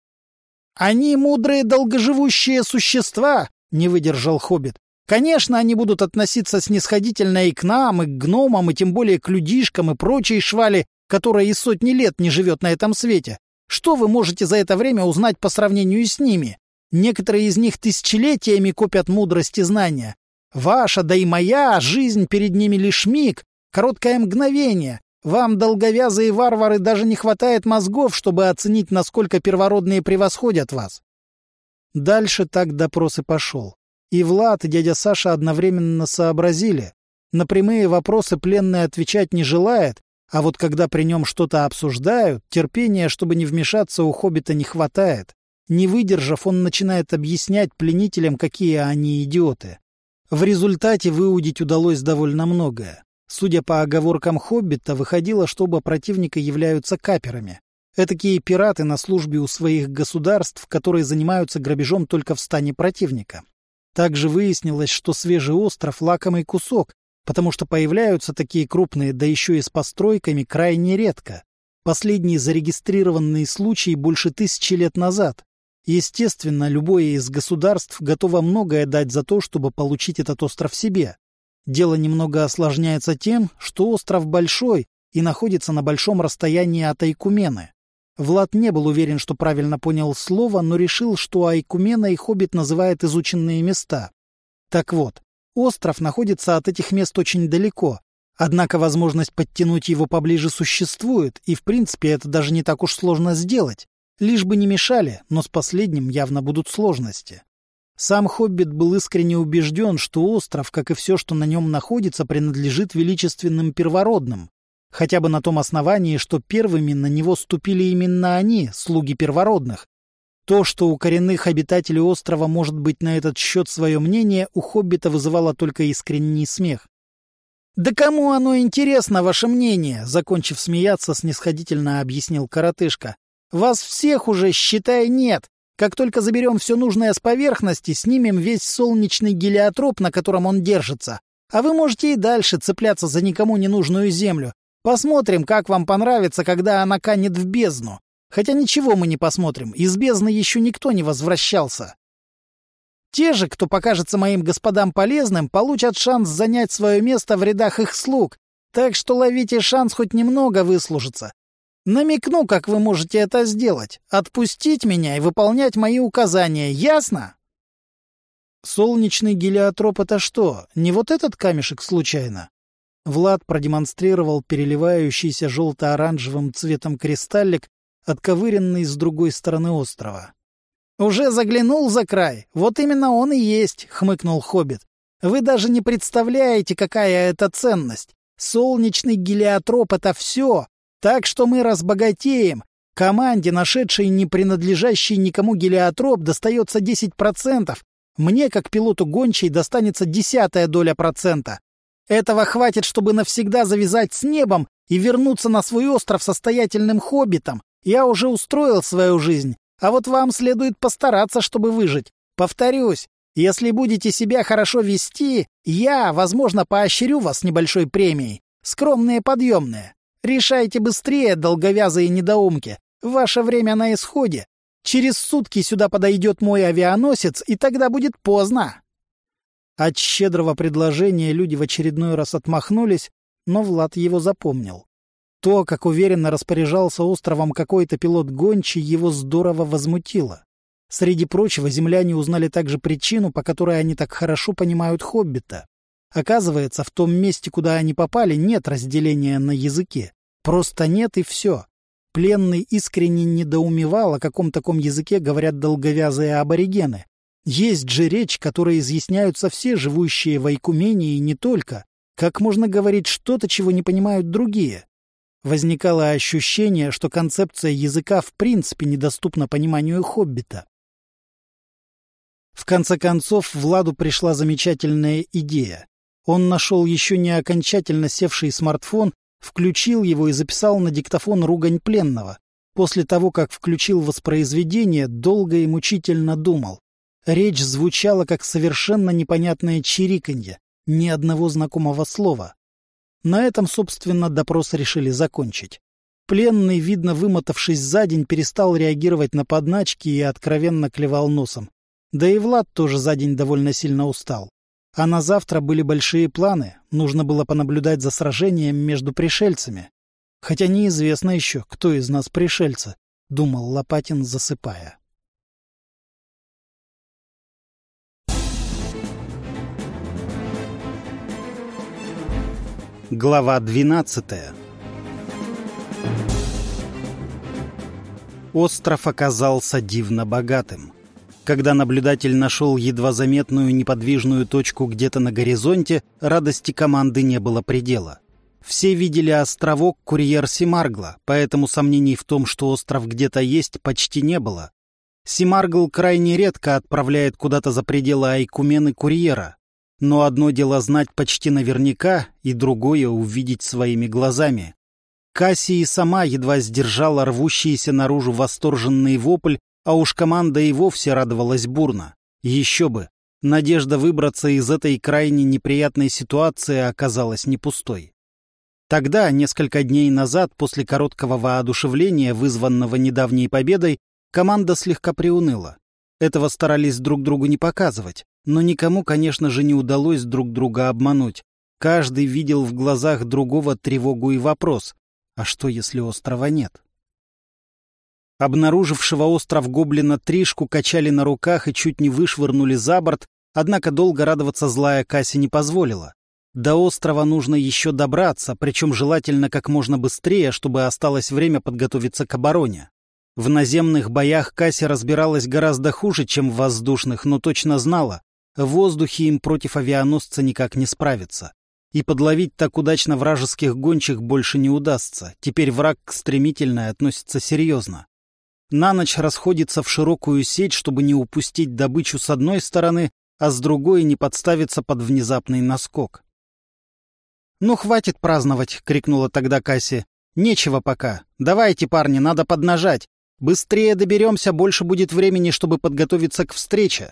— Они мудрые долгоживущие существа, — не выдержал хоббит. Конечно, они будут относиться снисходительно и к нам, и к гномам, и тем более к людишкам и прочей швали, которая и сотни лет не живет на этом свете. Что вы можете за это время узнать по сравнению с ними? Некоторые из них тысячелетиями копят мудрость и знания. Ваша, да и моя, жизнь перед ними лишь миг, короткое мгновение. Вам, долговязые варвары, даже не хватает мозгов, чтобы оценить, насколько первородные превосходят вас. Дальше так допрос и пошел. И Влад, и дядя Саша одновременно сообразили. На прямые вопросы пленный отвечать не желает, а вот когда при нем что-то обсуждают, терпения, чтобы не вмешаться, у хоббита не хватает. Не выдержав, он начинает объяснять пленителям, какие они идиоты. В результате выудить удалось довольно многое. Судя по оговоркам хоббита, выходило, что оба противника являются каперами. Этакие пираты на службе у своих государств, которые занимаются грабежом только в стане противника. Также выяснилось, что свежий остров — лакомый кусок, потому что появляются такие крупные, да еще и с постройками, крайне редко. Последний зарегистрированный случай больше тысячи лет назад. Естественно, любое из государств готово многое дать за то, чтобы получить этот остров себе. Дело немного осложняется тем, что остров большой и находится на большом расстоянии от Айкумены. Влад не был уверен, что правильно понял слово, но решил, что Айкумена и хоббит называют изученные места. Так вот, остров находится от этих мест очень далеко, однако возможность подтянуть его поближе существует, и в принципе это даже не так уж сложно сделать. Лишь бы не мешали, но с последним явно будут сложности. Сам хоббит был искренне убежден, что остров, как и все, что на нем находится, принадлежит величественным первородным. Хотя бы на том основании, что первыми на него ступили именно они, слуги первородных. То, что у коренных обитателей острова может быть на этот счет свое мнение, у хоббита вызывало только искренний смех. «Да кому оно интересно, ваше мнение?» — закончив смеяться, снисходительно объяснил коротышка. «Вас всех уже, считай, нет. Как только заберем все нужное с поверхности, снимем весь солнечный гелиотроп, на котором он держится. А вы можете и дальше цепляться за никому не нужную землю. Посмотрим, как вам понравится, когда она канет в бездну. Хотя ничего мы не посмотрим, из бездны еще никто не возвращался. Те же, кто покажется моим господам полезным, получат шанс занять свое место в рядах их слуг, так что ловите шанс хоть немного выслужиться. Намекну, как вы можете это сделать. Отпустить меня и выполнять мои указания, ясно?» «Солнечный гелиотроп — это что, не вот этот камешек случайно?» Влад продемонстрировал переливающийся желто-оранжевым цветом кристаллик, отковыренный с другой стороны острова. «Уже заглянул за край? Вот именно он и есть», — хмыкнул хоббит. «Вы даже не представляете, какая это ценность. Солнечный гелиотроп — это все. Так что мы разбогатеем. Команде, нашедшей не принадлежащий никому гелиотроп, достается десять процентов. Мне, как пилоту гончей, достанется десятая доля процента. Этого хватит, чтобы навсегда завязать с небом и вернуться на свой остров состоятельным хоббитом. Я уже устроил свою жизнь, а вот вам следует постараться, чтобы выжить. Повторюсь, если будете себя хорошо вести, я, возможно, поощрю вас небольшой премией. Скромные подъемные. Решайте быстрее, долговязые недоумки. Ваше время на исходе. Через сутки сюда подойдет мой авианосец, и тогда будет поздно». От щедрого предложения люди в очередной раз отмахнулись, но Влад его запомнил. То, как уверенно распоряжался островом какой-то пилот гончий, его здорово возмутило. Среди прочего, земляне узнали также причину, по которой они так хорошо понимают хоббита. Оказывается, в том месте, куда они попали, нет разделения на языке. Просто нет и все. Пленный искренне недоумевал, о каком таком языке говорят долговязые аборигены. Есть же речь, которой изъясняются все живущие в Айкумене и не только. Как можно говорить что-то, чего не понимают другие? Возникало ощущение, что концепция языка в принципе недоступна пониманию хоббита. В конце концов, Владу пришла замечательная идея. Он нашел еще не окончательно севший смартфон, включил его и записал на диктофон ругань пленного. После того, как включил воспроизведение, долго и мучительно думал. Речь звучала как совершенно непонятное чириканье, ни одного знакомого слова. На этом, собственно, допрос решили закончить. Пленный, видно вымотавшись за день, перестал реагировать на подначки и откровенно клевал носом. Да и Влад тоже за день довольно сильно устал. А на завтра были большие планы, нужно было понаблюдать за сражением между пришельцами. Хотя неизвестно еще, кто из нас пришельцы, думал Лопатин, засыпая. Глава двенадцатая. Остров оказался дивно богатым. Когда наблюдатель нашел едва заметную неподвижную точку где-то на горизонте, радости команды не было предела. Все видели островок Курьер Семаргла, поэтому сомнений в том, что остров где-то есть, почти не было. Семаргл крайне редко отправляет куда-то за пределы Айкумены курьера. Но одно дело знать почти наверняка, и другое — увидеть своими глазами. Кассия сама едва сдержала рвущийся наружу восторженный вопль, а уж команда и вовсе радовалась бурно. Еще бы! Надежда выбраться из этой крайне неприятной ситуации оказалась не пустой. Тогда, несколько дней назад, после короткого воодушевления, вызванного недавней победой, команда слегка приуныла. Этого старались друг другу не показывать, но никому, конечно же, не удалось друг друга обмануть. Каждый видел в глазах другого тревогу и вопрос: а что, если острова нет? Обнаружившего остров гоблина Тришку качали на руках и чуть не вышвырнули за борт, однако долго радоваться злая Касси не позволила. До острова нужно еще добраться, причем желательно как можно быстрее, чтобы осталось время подготовиться к обороне. В наземных боях Касси разбиралась гораздо хуже, чем в воздушных, но точно знала, в воздухе им против авианосца никак не справиться. И подловить так удачно вражеских гончих больше не удастся, теперь враг к стремительной относится серьезно. На ночь расходится в широкую сеть, чтобы не упустить добычу с одной стороны, а с другой не подставиться под внезапный наскок. «Ну, хватит праздновать!» — крикнула тогда Касси. «Нечего пока. Давайте, парни, надо поднажать. Быстрее доберемся, больше будет времени, чтобы подготовиться к встрече».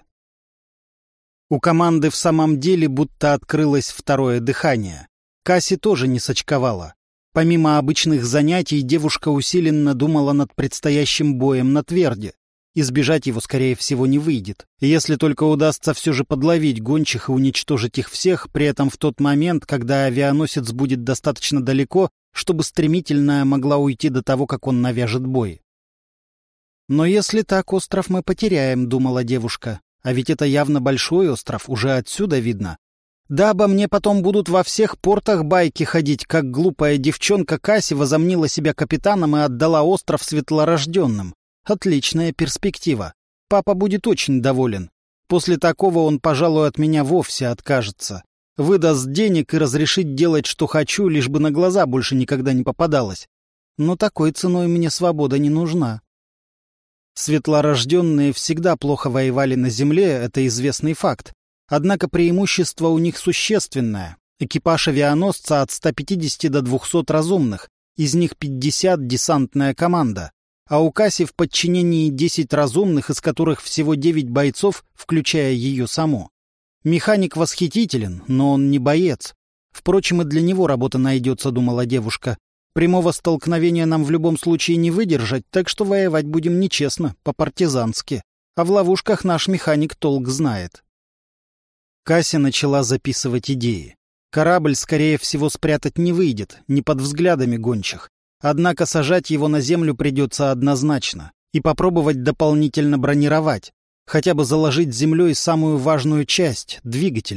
У команды в самом деле будто открылось второе дыхание. Касси тоже не сочковала. Помимо обычных занятий, девушка усиленно думала над предстоящим боем на Тверде. Избежать его, скорее всего, не выйдет. Если только удастся все же подловить гончих и уничтожить их всех, при этом в тот момент, когда авианосец будет достаточно далеко, чтобы стремительная могла уйти до того, как он навяжет бой. «Но если так, остров мы потеряем», — думала девушка. «А ведь это явно большой остров, уже отсюда видно. Да обо мне потом будут во всех портах байки ходить, как глупая девчонка Касси возомнила себя капитаном и отдала остров светлорожденным. Отличная перспектива. Папа будет очень доволен. После такого он, пожалуй, от меня вовсе откажется. Выдаст денег и разрешит делать, что хочу, лишь бы на глаза больше никогда не попадалось. Но такой ценой мне свобода не нужна». Светлорожденные всегда плохо воевали на земле, это известный факт. Однако преимущество у них существенное. Экипаж авианосца от ста пятидесяти до двухсот разумных, из них пятьдесят — десантная команда. А у Касси в подчинении десять разумных, из которых всего девять бойцов, включая ее саму. Механик восхитителен, но он не боец. Впрочем, и для него работа найдется, думала девушка. Прямого столкновения нам в любом случае не выдержать, так что воевать будем нечестно, по-партизански. А в ловушках наш механик толк знает. Касси начала записывать идеи. Корабль, скорее всего, спрятать не выйдет, не под взглядами гончих. Однако сажать его на землю придется однозначно. И попробовать дополнительно бронировать. Хотя бы заложить землей самую важную часть — двигатели.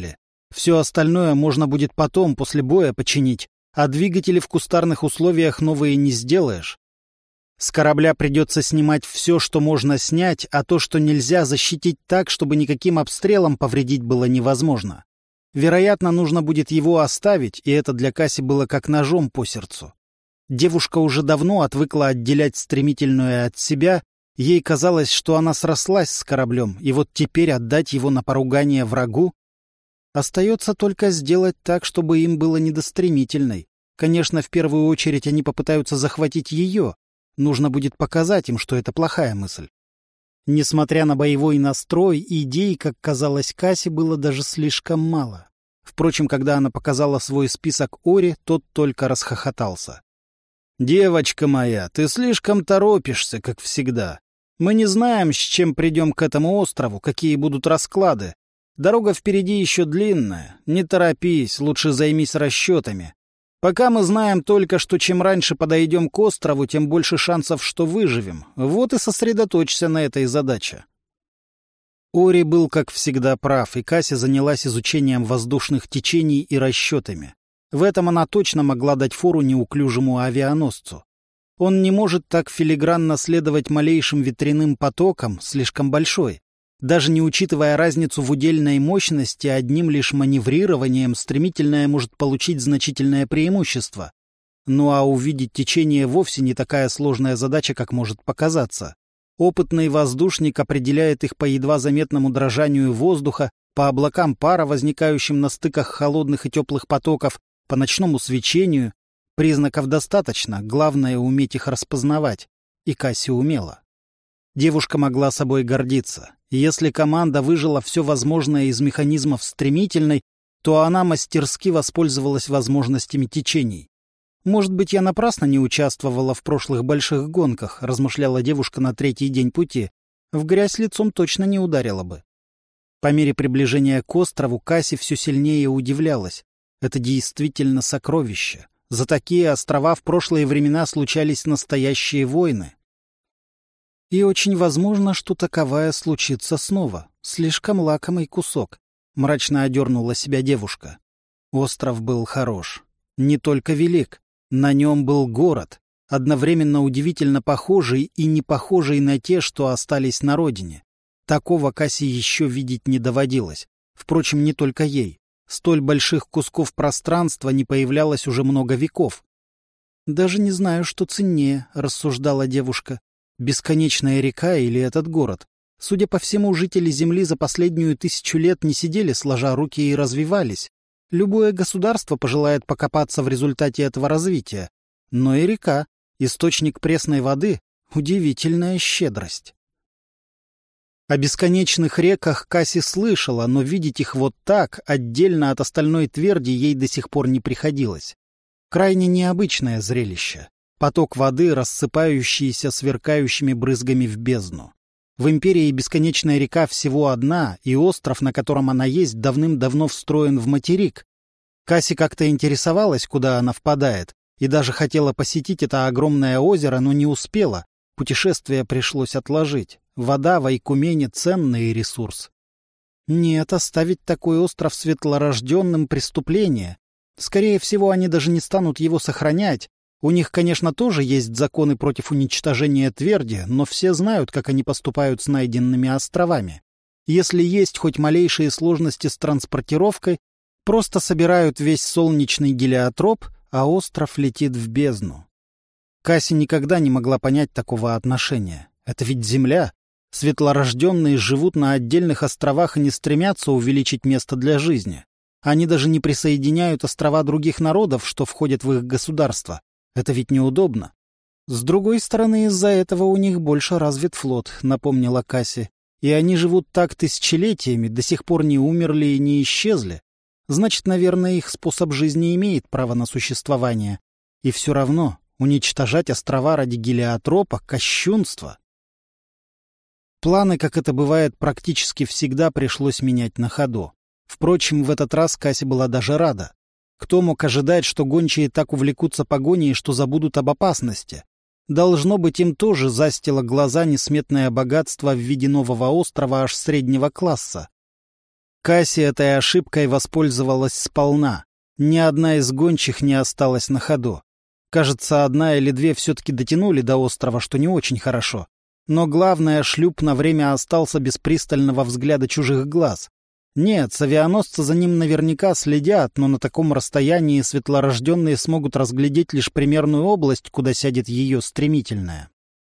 Все остальное можно будет потом, после боя, починить, а двигатели в кустарных условиях новые не сделаешь. С корабля придется снимать все, что можно снять, а то, что нельзя, защитить так, чтобы никаким обстрелом повредить было невозможно. Вероятно, нужно будет его оставить, и это для Касси было как ножом по сердцу. Девушка уже давно отвыкла отделять стремительное от себя, ей казалось, что она срослась с кораблем, и вот теперь отдать его на поругание врагу? Остается только сделать так, чтобы им было не до стремительной. Конечно, в первую очередь они попытаются захватить ее. Нужно будет показать им, что это плохая мысль. Несмотря на боевой настрой, идей, как казалось Кассе, было даже слишком мало. Впрочем, когда она показала свой список Ори, тот только расхохотался. «Девочка моя, ты слишком торопишься, как всегда. Мы не знаем, с чем придем к этому острову, какие будут расклады. Дорога впереди еще длинная. Не торопись, лучше займись расчетами. Пока мы знаем только, что чем раньше подойдем к острову, тем больше шансов, что выживем. Вот и сосредоточься на этой задаче». Ори был, как всегда, прав, и Касси занялась изучением воздушных течений и расчетами. В этом она точно могла дать фору неуклюжему авианосцу. Он не может так филигранно следовать малейшим ветряным потокам, слишком большой. Даже не учитывая разницу в удельной мощности, одним лишь маневрированием стремительное может получить значительное преимущество. Ну а увидеть течение вовсе не такая сложная задача, как может показаться. Опытный воздушник определяет их по едва заметному дрожанию воздуха, по облакам пара, возникающим на стыках холодных и теплых потоков, по ночному свечению. Признаков достаточно, главное — уметь их распознавать. И Касси умела. Девушка могла собой гордиться. Если команда выжила все возможное из механизмов стремительной, то она мастерски воспользовалась возможностями течений. «Может быть, я напрасно не участвовала в прошлых больших гонках», — размышляла девушка на третий день пути. «В грязь лицом точно не ударила бы». По мере приближения к острову Касси все сильнее удивлялась. Это действительно сокровище. За такие острова в прошлые времена случались настоящие войны. И очень возможно, что таковая случится снова. Слишком лакомый кусок. Мрачно одернула себя девушка. Остров был хорош. Не только велик. На нем был город, одновременно удивительно похожий и не похожий на те, что остались на родине. Такого Касси еще видеть не доводилось. Впрочем, не только ей. Столь больших кусков пространства не появлялось уже много веков. «Даже не знаю, что ценнее», — рассуждала девушка. «Бесконечная река или этот город? Судя по всему, жители Земли за последнюю тысячу лет не сидели сложа руки и развивались. Любое государство пожелает покопаться в результате этого развития. Но и река, источник пресной воды — удивительная щедрость». О бесконечных реках Касси слышала, но видеть их вот так, отдельно от остальной тверди, ей до сих пор не приходилось. Крайне необычное зрелище. Поток воды, рассыпающийся сверкающими брызгами в бездну. В империи бесконечная река всего одна, и остров, на котором она есть, давным-давно встроен в материк. Касси как-то интересовалась, куда она впадает, и даже хотела посетить это огромное озеро, но не успела. Путешествие пришлось отложить. Вода в Айкумене — ценный ресурс. Нет, оставить такой остров светлорожденным — преступление. Скорее всего, они даже не станут его сохранять. У них, конечно, тоже есть законы против уничтожения тверди, но все знают, как они поступают с найденными островами. Если есть хоть малейшие сложности с транспортировкой, просто собирают весь солнечный гелиотроп, а остров летит в бездну. Касси никогда не могла понять такого отношения. Это ведь Земля. Светлорожденные живут на отдельных островах и не стремятся увеличить место для жизни. Они даже не присоединяют острова других народов, что входят в их государство. Это ведь неудобно. С другой стороны, из-за этого у них больше развит флот, напомнила Касси. И они живут так тысячелетиями, до сих пор не умерли и не исчезли. Значит, наверное, их способ жизни имеет право на существование. И все равно уничтожать острова ради гелиотропа — кощунство. Планы, как это бывает практически всегда, пришлось менять на ходу. Впрочем, в этот раз Касси была даже рада. Кто мог ожидать, что гончие так увлекутся погоней, что забудут об опасности? Должно быть, им тоже застило глаза несметное богатство в виде нового острова аж среднего класса. Касси этой ошибкой воспользовалась сполна. Ни одна из гончих не осталась на ходу. Кажется, одна или две все-таки дотянули до острова, что не очень хорошо. Но главное, шлюп на время остался без пристального взгляда чужих глаз. Нет, с авианосца за ним наверняка следят, но на таком расстоянии светлорожденные смогут разглядеть лишь примерную область, куда сядет ее стремительная.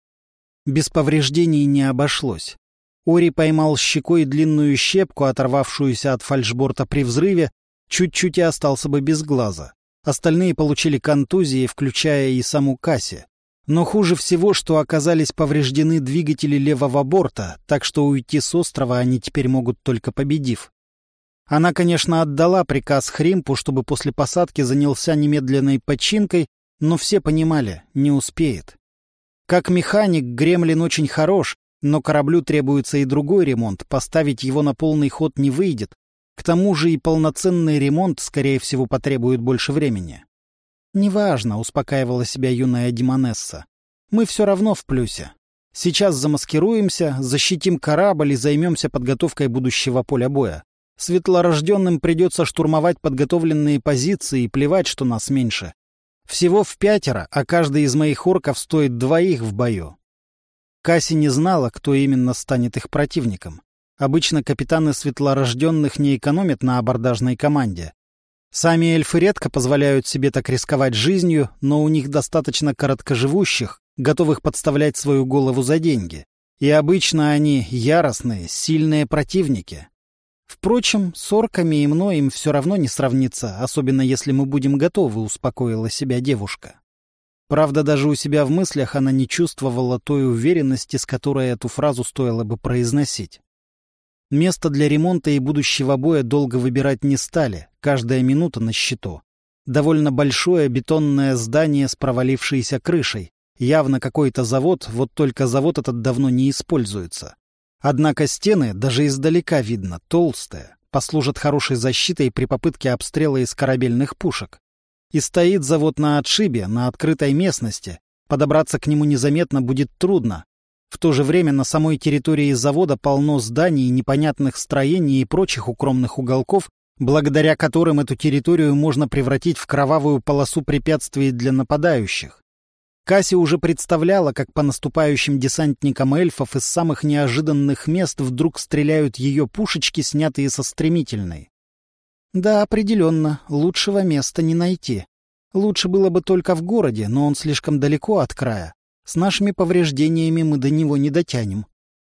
Без повреждений не обошлось. Ори поймал щекой длинную щепку, оторвавшуюся от фальшборта при взрыве, чуть-чуть и остался бы без глаза. Остальные получили контузии, включая и саму Касси. Но хуже всего, что оказались повреждены двигатели левого борта, так что уйти с острова они теперь могут только победив. Она, конечно, отдала приказ Хримпу, чтобы после посадки занялся немедленной починкой, но все понимали, не успеет. Как механик Гремлин очень хорош, но кораблю требуется и другой ремонт, поставить его на полный ход не выйдет. К тому же и полноценный ремонт, скорее всего, потребует больше времени. «Неважно», — успокаивала себя юная демонесса. «Мы все равно в плюсе. Сейчас замаскируемся, защитим корабль и займемся подготовкой будущего поля боя. Светлорожденным придется штурмовать подготовленные позиции и плевать, что нас меньше. Всего в пятеро, а каждый из моих орков стоит двоих в бою». Касси не знала, кто именно станет их противником. Обычно капитаны светлорожденных не экономят на абордажной команде. Сами эльфы редко позволяют себе так рисковать жизнью, но у них достаточно короткоживущих, готовых подставлять свою голову за деньги. И обычно они яростные, сильные противники. Впрочем, с орками и мной им все равно не сравнится, особенно если мы будем готовы, успокоила себя девушка. Правда, даже у себя в мыслях она не чувствовала той уверенности, с которой эту фразу стоило бы произносить. Место для ремонта и будущего боя долго выбирать не стали, каждая минута на счету. Довольно большое бетонное здание с провалившейся крышей. Явно какой-то завод, вот только завод этот давно не используется. Однако стены, даже издалека видно, толстые, послужат хорошей защитой при попытке обстрела из корабельных пушек. И стоит завод на отшибе, на открытой местности. Подобраться к нему незаметно будет трудно. В то же время на самой территории завода полно зданий, непонятных строений и прочих укромных уголков, благодаря которым эту территорию можно превратить в кровавую полосу препятствий для нападающих. Касси уже представляла, как по наступающим десантникам эльфов из самых неожиданных мест вдруг стреляют ее пушечки, снятые со стремительной. Да, определенно, лучшего места не найти. Лучше было бы только в городе, но он слишком далеко от края. С нашими повреждениями мы до него не дотянем.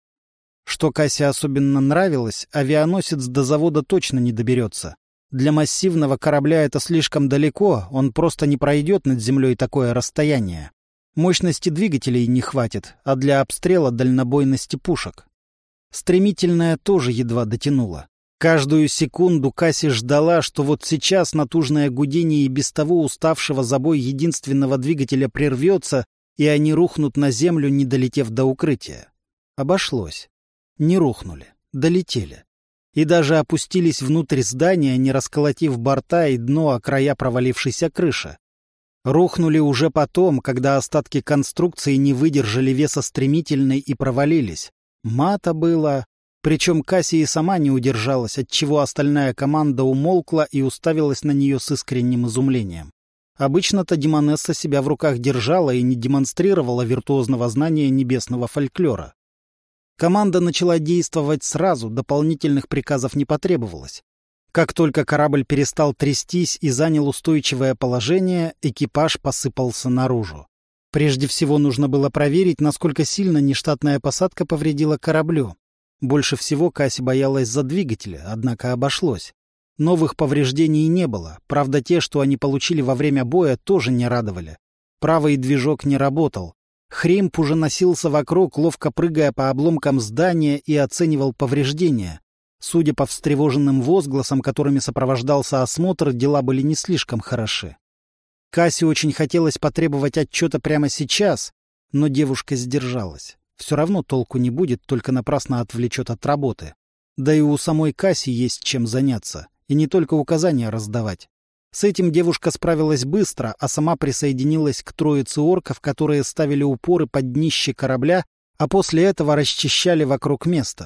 Что Касси особенно нравилось, авианосец до завода точно не доберется. Для массивного корабля это слишком далеко, он просто не пройдет над землей такое расстояние. Мощности двигателей не хватит, а для обстрела дальнобойности пушек. Стремительная тоже едва дотянула. Каждую секунду Касси ждала, что вот сейчас натужное гудение и без того уставшего за бой единственного двигателя прервется, и они рухнут на землю, не долетев до укрытия. Обошлось. Не рухнули, долетели. И даже опустились внутрь здания, не расколотив борта и дно о края провалившейся крыши. Рухнули уже потом, когда остатки конструкции не выдержали веса стремительной и провалились. Мата было... Причем Касси и сама не удержалась, отчего остальная команда умолкла и уставилась на нее с искренним изумлением. Обычно-то демонесса себя в руках держала и не демонстрировала виртуозного знания небесного фольклора. Команда начала действовать сразу, дополнительных приказов не потребовалось. Как только корабль перестал трястись и занял устойчивое положение, экипаж посыпался наружу. Прежде всего нужно было проверить, насколько сильно нештатная посадка повредила кораблю. Больше всего Касси боялась за двигатели, однако обошлось. Новых повреждений не было, правда те, что они получили во время боя, тоже не радовали. Правый движок не работал. Хримп уже носился вокруг, ловко прыгая по обломкам здания и оценивал повреждения. Судя по встревоженным возгласам, которыми сопровождался осмотр, дела были не слишком хороши. Касси очень хотелось потребовать отчета прямо сейчас, но девушка сдержалась. Все равно толку не будет, только напрасно отвлечет от работы. Да и у самой Касси есть чем заняться, и не только указания раздавать. С этим девушка справилась быстро, а сама присоединилась к троице орков, которые ставили упоры под днище корабля, а после этого расчищали вокруг места.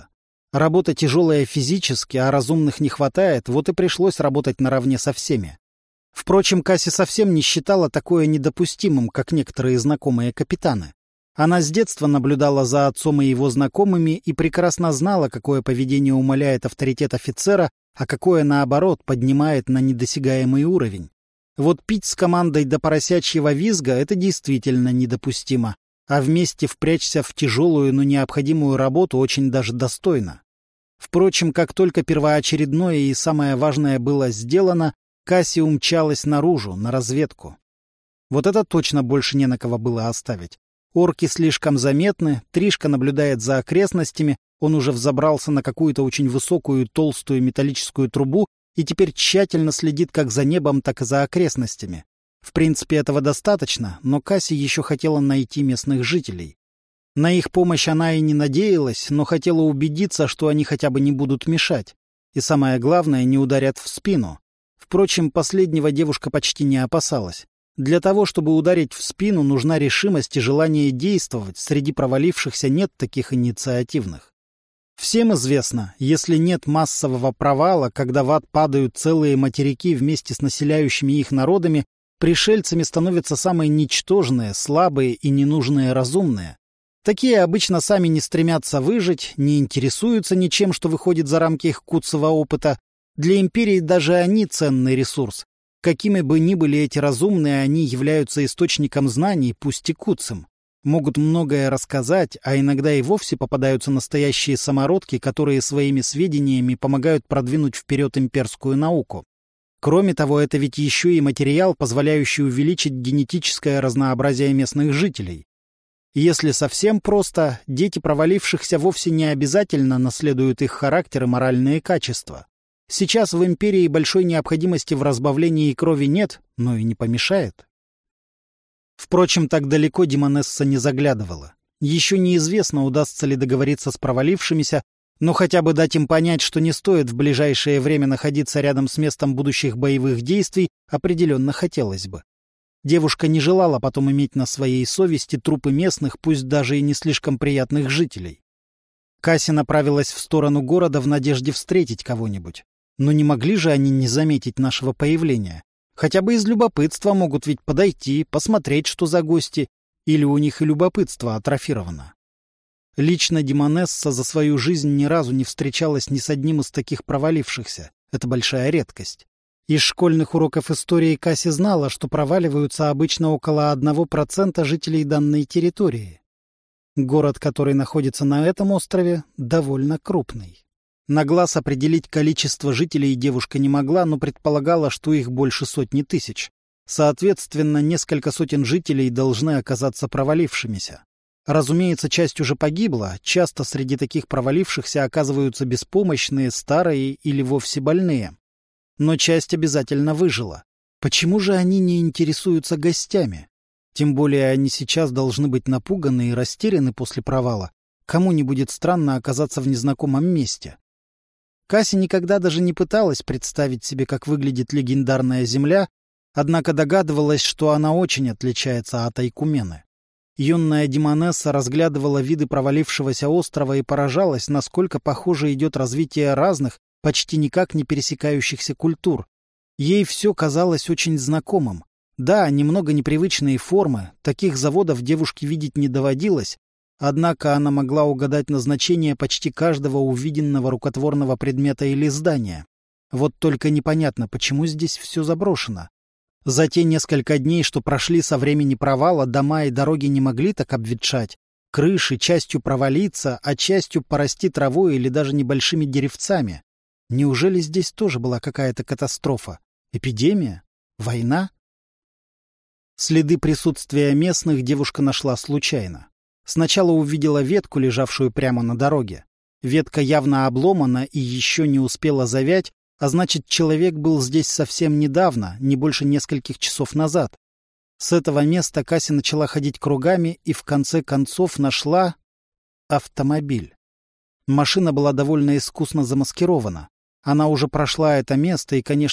Работа тяжелая физически, а разумных не хватает, вот и пришлось работать наравне со всеми. Впрочем, Касси совсем не считала такое недопустимым, как некоторые знакомые капитаны. Она с детства наблюдала за отцом и его знакомыми и прекрасно знала, какое поведение умаляет авторитет офицера, а какое, наоборот, поднимает на недосягаемый уровень. Вот пить с командой до поросячьего визга — это действительно недопустимо, а вместе впрячься в тяжелую, но необходимую работу очень даже достойно. Впрочем, как только первоочередное и самое важное было сделано, Касси умчалась наружу, на разведку. Вот это точно больше не на кого было оставить. Орки слишком заметны, Тришка наблюдает за окрестностями, он уже взобрался на какую-то очень высокую толстую металлическую трубу и теперь тщательно следит как за небом, так и за окрестностями. В принципе, этого достаточно, но Касси еще хотела найти местных жителей. На их помощь она и не надеялась, но хотела убедиться, что они хотя бы не будут мешать. И самое главное, не ударят в спину. Впрочем, последнего девушка почти не опасалась. Для того, чтобы ударить в спину, нужна решимость и желание действовать, среди провалившихся нет таких инициативных. Всем известно, если нет массового провала, когда в ад падают целые материки вместе с населяющими их народами, пришельцами становятся самые ничтожные, слабые и ненужные разумные. Такие обычно сами не стремятся выжить, не интересуются ничем, что выходит за рамки их куцого опыта. Для империи даже они ценный ресурс. Какими бы ни были эти разумные, они являются источником знаний, пусть и куцым. Могут многое рассказать, а иногда и вовсе попадаются настоящие самородки, которые своими сведениями помогают продвинуть вперед имперскую науку. Кроме того, это ведь еще и материал, позволяющий увеличить генетическое разнообразие местных жителей. Если совсем просто, дети провалившихся вовсе не обязательно наследуют их характер и моральные качества. Сейчас в империи большой необходимости в разбавлении крови нет, но и не помешает. Впрочем, так далеко Демонесса не заглядывала. Еще неизвестно, удастся ли договориться с провалившимися, но хотя бы дать им понять, что не стоит в ближайшее время находиться рядом с местом будущих боевых действий, определенно хотелось бы. Девушка не желала потом иметь на своей совести трупы местных, пусть даже и не слишком приятных жителей. Касси направилась в сторону города в надежде встретить кого-нибудь. Но не могли же они не заметить нашего появления? Хотя бы из любопытства могут ведь подойти, посмотреть, что за гости, или у них и любопытство атрофировано. Лично Демонесса за свою жизнь ни разу не встречалась ни с одним из таких провалившихся. Это большая редкость. Из школьных уроков истории Касси знала, что проваливаются обычно около одного процента жителей данной территории. Город, который находится на этом острове, довольно крупный. На глаз определить количество жителей девушка не могла, но предполагала, что их больше сотни тысяч. Соответственно, несколько сотен жителей должны оказаться провалившимися. Разумеется, часть уже погибла, часто среди таких провалившихся оказываются беспомощные, старые или вовсе больные. Но часть обязательно выжила. Почему же они не интересуются гостями? Тем более они сейчас должны быть напуганы и растеряны после провала. Кому не будет странно оказаться в незнакомом месте. Касси никогда даже не пыталась представить себе, как выглядит легендарная земля, однако догадывалась, что она очень отличается от Айкумены. Юная Демонесса разглядывала виды провалившегося острова и поражалась, насколько похоже идет развитие разных, почти никак не пересекающихся культур. Ей все казалось очень знакомым. Да, немного непривычные формы, таких заводов девушке видеть не доводилось, однако она могла угадать назначение почти каждого увиденного рукотворного предмета или здания. Вот только непонятно, почему здесь все заброшено. За те несколько дней, что прошли со времени провала, дома и дороги не могли так обветшать. Крыши частью провалиться, а частью порасти травой или даже небольшими деревцами. Неужели здесь тоже была какая-то катастрофа? Эпидемия? Война? Следы присутствия местных девушка нашла случайно. Сначала увидела ветку, лежавшую прямо на дороге. Ветка явно обломана и еще не успела завять, а значит, человек был здесь совсем недавно, не больше нескольких часов назад. С этого места Касси начала ходить кругами и в конце концов нашла автомобиль. Машина была довольно искусно замаскирована. Она уже прошла это место и, конечно,